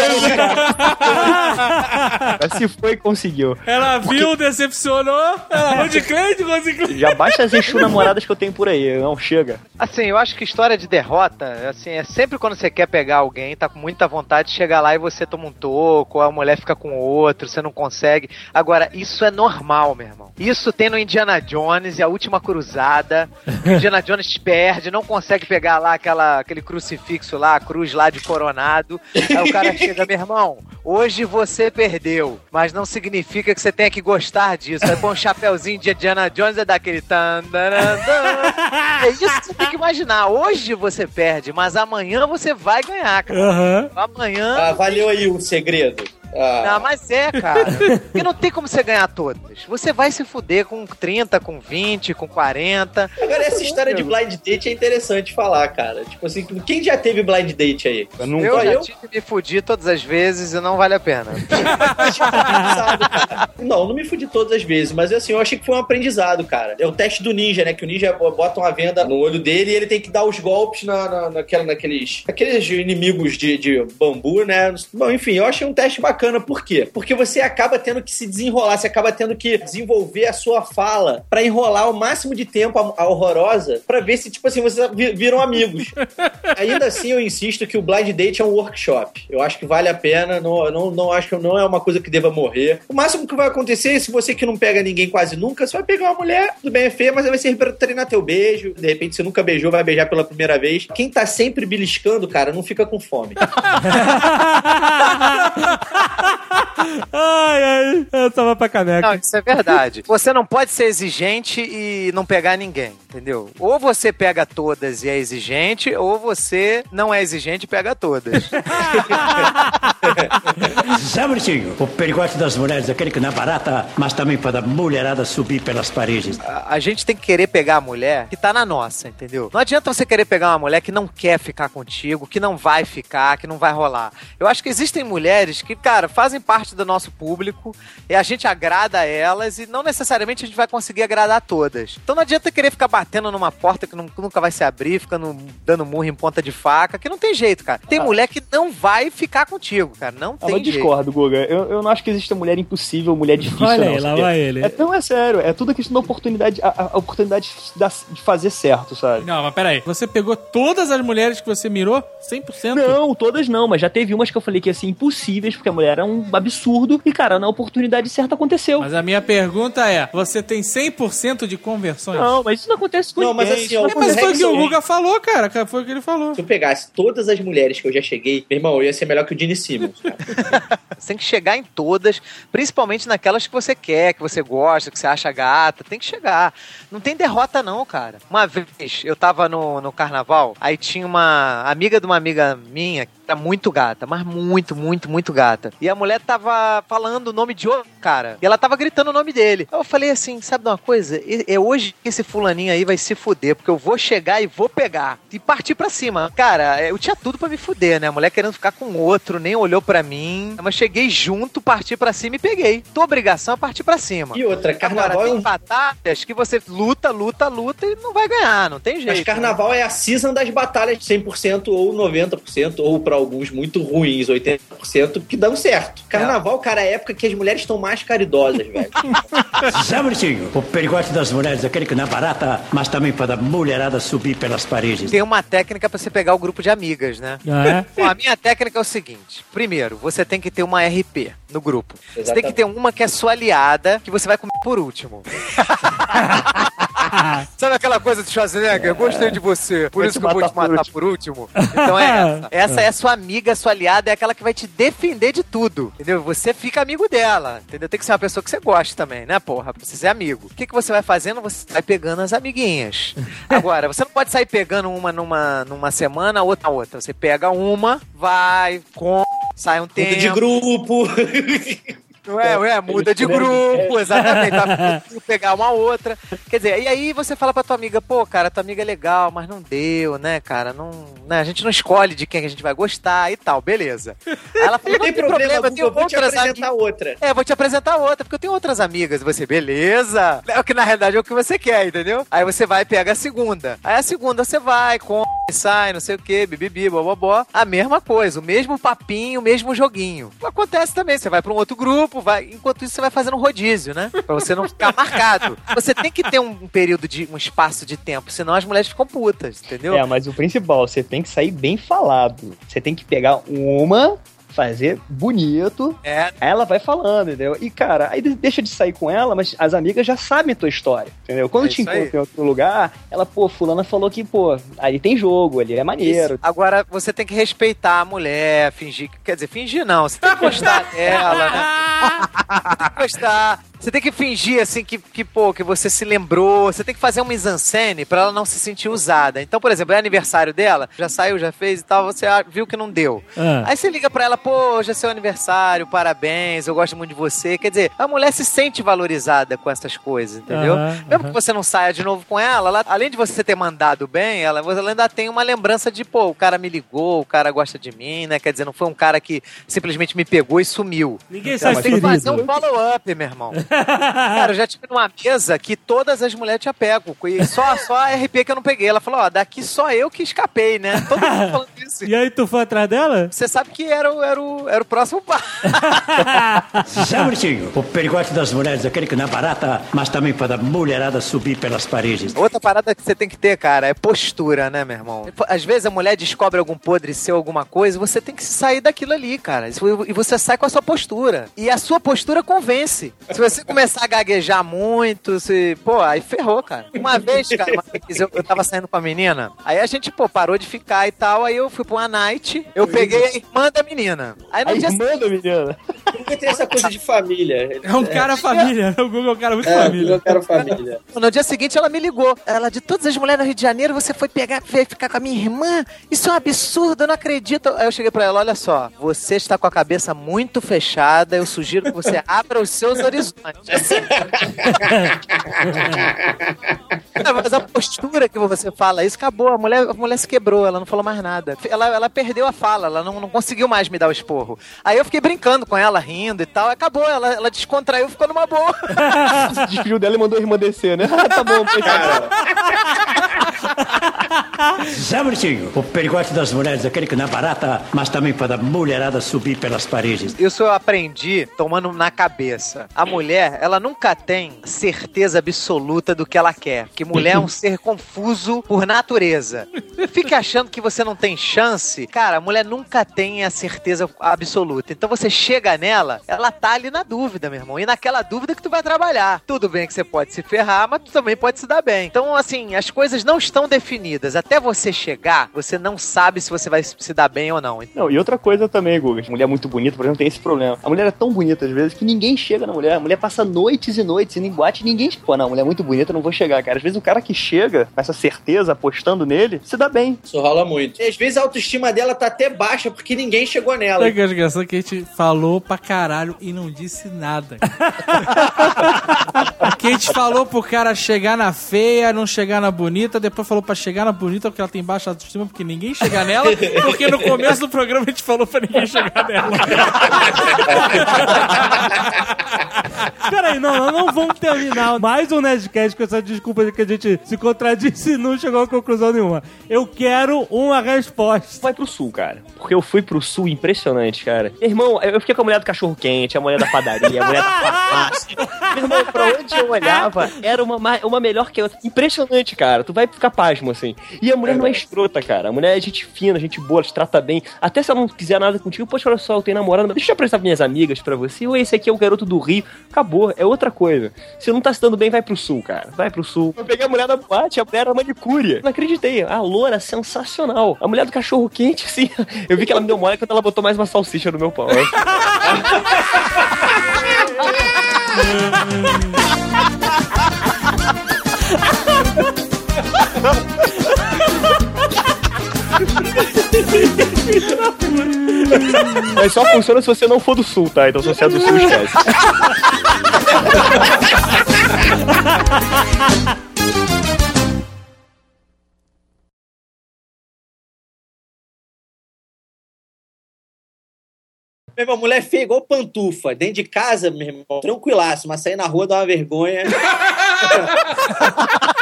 Se foi, conseguiu. Ela viu, decepcionou. Ela de crente, de crente. Já basta as enxu namoradas que eu tenho por aí, não chega. Assim, eu acho que história de derrota, assim, é sempre quando você quer pegar alguém, tá com muita vontade de chegar lá e você toma um toco, ou a mulher fica com outro, você não consegue. Agora, isso é normal, meu irmão. Isso tem no Indiana Jones e a Última Cruzada. O Indiana Jones perde, não consegue pegar lá aquela, aquele crucifixo lá, a cruz lá de coronado. Aí o cara chega, meu irmão, hoje você perdeu, mas não significa que você tenha que gostar disso. Aí põe um chapéuzinho de Indiana Jones e dá aquele tan, tan, tan. É isso que você tem que imaginar. Hoje você perde, mas amanhã você vai ganhar, cara. Uhum. Amanhã... Ah, valeu aí o segredo. Ah. Não, mas é, cara. E não tem como você ganhar todas. Você vai se fuder com trinta, com vinte, com quarenta. Agora, essa história de blind date é interessante falar, cara. Tipo assim, quem já teve blind date aí? Eu, Nunca. eu já eu? tive que me fudir todas as vezes e não vale a pena. Não, não me fudi todas as vezes, mas assim, eu achei que foi um aprendizado, cara. É o teste do ninja, né? Que o ninja bota uma venda no olho dele e ele tem que dar os golpes na, na, naquela, naqueles aqueles inimigos de, de bambu, né? Bom, enfim, eu achei um teste bacana. Por quê? Porque você acaba tendo que se desenrolar, você acaba tendo que desenvolver a sua fala pra enrolar o máximo de tempo a, a horrorosa pra ver se, tipo assim, vocês viram amigos. Ainda assim, eu insisto que o blind date é um workshop. Eu acho que vale a pena, não, não, não acho que não é uma coisa que deva morrer. O máximo que vai acontecer é se você que não pega ninguém quase nunca, você vai pegar uma mulher, tudo bem, é feia, mas vai servir pra treinar teu beijo. De repente, você nunca beijou, vai beijar pela primeira vez. Quem tá sempre beliscando, cara, não fica com fome. Ai, ai, eu tava pra caneca. Não, isso é verdade. Você não pode ser exigente e não pegar ninguém, entendeu? Ou você pega todas e é exigente, ou você não é exigente e pega todas. Zé Bonitinho, o perigote das mulheres, aquele que não é barata, mas também para a mulherada subir pelas paredes. A, a gente tem que querer pegar a mulher que tá na nossa, entendeu? Não adianta você querer pegar uma mulher que não quer ficar contigo, que não vai ficar, que não vai rolar. Eu acho que existem mulheres que, cara, fazem parte do nosso público e a gente agrada elas e não necessariamente a gente vai conseguir agradar todas. Então não adianta querer ficar batendo numa porta que nunca vai se abrir, ficando dando murro em ponta de faca, que não tem jeito, cara. Tem ah. mulher que não vai ficar contigo, cara. Não ah, tem eu jeito. Eu discordo, Guga. Eu, eu não acho que exista mulher impossível, mulher difícil. Olha não, aí, lá vai ele. É, não, é sério. É tudo questão da oportunidade, a, a oportunidade de fazer certo, sabe? Não, mas peraí. Você pegou todas as mulheres que você mirou? cem por cento? Não, todas não. Mas já teve umas que eu falei que ia ser impossíveis, porque a mulher era um absurdo. E, cara, na oportunidade certa aconteceu. Mas a minha pergunta é, você tem cem por cento de conversões? Não, mas isso não acontece com não, ninguém. Mas, assim, ó, é, mas foi o que o Guga falou, cara. Foi o que ele falou. Se eu pegasse todas as mulheres que eu já cheguei, meu irmão, eu ia ser melhor que o Gene Simmons, cara. Você tem que chegar em todas, principalmente naquelas que você quer, que você gosta, que você acha gata. Tem que chegar. Não tem derrota não, cara. Uma vez, eu tava no, no carnaval, aí tinha uma amiga de uma amiga minha que era muito gata, mas muito, muito, muito gata. E a mulher tava falando o nome de outro cara. E ela tava gritando o nome dele. Eu falei assim, sabe de uma coisa? É hoje que esse fulaninho aí vai se fuder, porque eu vou chegar e vou pegar. E partir pra cima. Cara, eu tinha tudo pra me fuder, né? A mulher querendo ficar com outro, nem olhou pra mim. Mas cheguei junto, parti pra cima e peguei. Tua obrigação é partir pra cima. E outra, carnaval Agora, é tem um... batalhas que você luta, luta, luta e não vai ganhar, não tem jeito. Mas carnaval né? é a season das batalhas cem por cento ou noventa por cento, ou pra alguns muito ruins, oitenta por cento, que dão certo. Carnaval, é. cara, é a época que as mulheres estão mais caridosas, velho. Zé Bonitinho, o perigote das mulheres, aquele que não é barata, mas também para a mulherada subir pelas paredes. Tem uma técnica pra você pegar o grupo de amigas, né? Ah, é? Bom, a minha técnica é o seguinte. Primeiro, você tem que ter uma R P no grupo. Exatamente. Você tem que ter uma que é sua aliada, que você vai comer por último. Sabe aquela coisa de Schwarzenegger? Eu gostei de você, por isso que eu vou te matar por último. Então é essa. Essa é sua amiga, sua aliada, é aquela que vai te defender de tudo, entendeu? Você fica amigo dela, entendeu? Tem que ser uma pessoa que você goste também, né, porra? Pra você ser amigo. O que, que você vai fazendo? Você vai pegando as amiguinhas. Agora, você não pode sair pegando uma numa, numa semana, outra na outra. Você pega uma, vai, com, sai um tempo. Muda de grupo. Ué, ué, muda de grupo, exatamente. Tá, pegar uma outra. Quer dizer, e aí você fala pra tua amiga, pô, cara, tua amiga é legal, mas não deu, né, cara? Não, né, a gente não escolhe de quem a gente vai gostar e tal, beleza. Aí ela fala, não, não tem problema, problema eu tenho eu vou outras te apresentar amigas. outra. É, vou te apresentar outra, porque eu tenho outras amigas. E você, beleza. É o que na realidade é o que você quer, entendeu? Aí você vai e pega a segunda. Aí a segunda você vai, come, sai, não sei o que, bibibi, bobobó. A mesma coisa, o mesmo papinho, o mesmo joguinho. Acontece também, você vai pra um outro grupo, vai... Enquanto isso, você vai fazendo rodízio, né? Pra você não ficar marcado. Você tem que ter um período de... um espaço de tempo, senão as mulheres ficam putas, entendeu? É, mas o principal, você tem que sair bem falado. Você tem que pegar uma... fazer bonito, é. Ela vai falando, entendeu? E, cara, aí deixa de sair com ela, mas as amigas já sabem a tua história, entendeu? Quando é te encontra em outro lugar, ela, pô, fulana falou que, pô, ali tem jogo, ali é maneiro. Isso. Agora, você tem que respeitar a mulher, fingir, quer dizer, fingir não, você tem que gostar dela, né? Você tem que gostar... Você tem que fingir, assim, que, que, pô, que você se lembrou. Você tem que fazer uma mise-en-scène pra ela não se sentir usada. Então, por exemplo, é aniversário dela, já saiu, já fez e tal, você viu que não deu. Ah. Aí você liga pra ela, pô, hoje é seu aniversário, parabéns, eu gosto muito de você. Quer dizer, a mulher se sente valorizada com essas coisas, entendeu? Uh-huh, Mesmo uh-huh. que você não saia de novo com ela, ela, além de você ter mandado bem, ela, ela ainda tem uma lembrança de, pô, o cara me ligou, o cara gosta de mim, né? Quer dizer, não foi um cara que simplesmente me pegou e sumiu. Ninguém então, sai tem ferido. que fazer um follow-up, meu irmão. Cara, eu já tive numa mesa que todas as mulheres te apegam. E só, só a R P que eu não peguei. Ela falou, ó, daqui só eu que escapei, né? Todo mundo falando isso. E aí tu foi atrás dela? Você sabe que era o, era o, era o próximo passo. Zé Bonitinho, o perigote das mulheres, aquele que não é barata, mas também para a mulherada subir pelas paredes. Outra parada que você tem que ter, cara, é postura, né, meu irmão? Às vezes a mulher descobre algum podre seu, alguma coisa, você tem que sair daquilo ali, cara. E você sai com a sua postura. E a sua postura convence. Se você você começar a gaguejar muito, se... pô, aí ferrou, cara. Uma vez, cara, uma vez eu, eu tava saindo com a menina, aí a gente, pô, parou de ficar e tal, aí eu fui pra uma night, eu peguei a irmã da menina. Aí no A dia irmã da menina. Nunca tem essa coisa de família. É um cara família. O Google é um cara muito É, família. eu quero família. No dia seguinte ela me ligou. Ela, de todas as mulheres do Rio de Janeiro, você foi pegar, veio ficar com a minha irmã? Isso é um absurdo, eu não acredito. Aí eu cheguei pra ela, olha só, você está com a cabeça muito fechada, eu sugiro que você abra os seus horizontes. É, mas a postura que você fala isso, acabou, a mulher, a mulher se quebrou, ela não falou mais nada. Ela, ela perdeu a fala, ela não, não conseguiu mais me dar o esporro. Aí eu fiquei brincando com ela, rindo e tal, acabou, ela, ela descontraiu e ficou numa boa. Se despediu dela e mandou a irmã descer, né? Tá bom, cara. Zé Bonitinho, o perigote das mulheres, aquele que não é barata, mas também para a mulherada subir pelas paredes. Isso eu aprendi tomando na cabeça. A mulher, ela nunca tem certeza absoluta do que ela quer. Porque mulher é um ser confuso por natureza. Fica achando que você não tem chance. Cara, a mulher nunca tem a certeza absoluta. Então você chega nela, ela tá ali na dúvida, meu irmão. E naquela dúvida que tu vai trabalhar. Tudo bem que você pode se ferrar, mas tu também pode se dar bem. Então, assim, as coisas não estão definidas. Até você chegar, você não sabe se você vai se dar bem ou não. Não, e outra coisa também, Guga. Mulher muito bonita, por exemplo, tem esse problema. A mulher é tão bonita, às vezes, que ninguém chega na mulher. A mulher passa noites e noites indo em boate e ninguém... Pô, não, a mulher é muito bonita, eu não vou chegar, cara. Às vezes o cara que chega, com essa certeza, apostando nele, se dá bem. Isso rola muito. E às vezes a autoestima dela tá até baixa porque ninguém chegou nela. Sabe que é engraçado que a gente falou pra caralho e não disse nada. Que a gente falou pro cara chegar na feia, não chegar na bonita, depois falou pra chegar na bonita porque ela tem baixa autoestima, porque ninguém chega nela, porque no começo do programa a gente falou pra ninguém chegar nela. Peraí, não, nós não vamos terminar mais um Nerdcast com essa desculpa de que a gente se contradisse e não chegou a conclusão nenhuma. Eu quero uma resposta. Vai pro sul, cara. Porque eu fui pro sul impressionante, cara. Meu irmão, eu fiquei com a mulher do cachorro quente, a mulher da padaria, a mulher da farmácia. Meu irmão, pra onde eu olhava, era uma, uma melhor que a outra. Impressionante, cara. Tu vai ficar pasmo, assim. E a mulher não é escrota, cara. A mulher é gente fina, gente boa, ela te trata bem. Até se ela não quiser nada contigo, poxa, olha só, eu tenho namorada, mas deixa eu apresentar minhas amigas pra você. Ou esse aqui é o garoto do Rio. Acabou, é outra coisa. Se não tá se dando bem, vai pro sul, cara. Vai pro sul. Eu peguei a mulher da boate, a mulher era manicure. Não acreditei. A loura, sensacional. A mulher do cachorro quente, assim. Eu vi que ela me deu mole quando ela botou mais uma salsicha no meu pau. Mas só funciona se você não for do sul, tá? Então se você é do sul, esquece. Meu irmão, mulher feia igual pantufa. Dentro de casa, meu irmão, tranquilaço, mas sair na rua dá uma vergonha.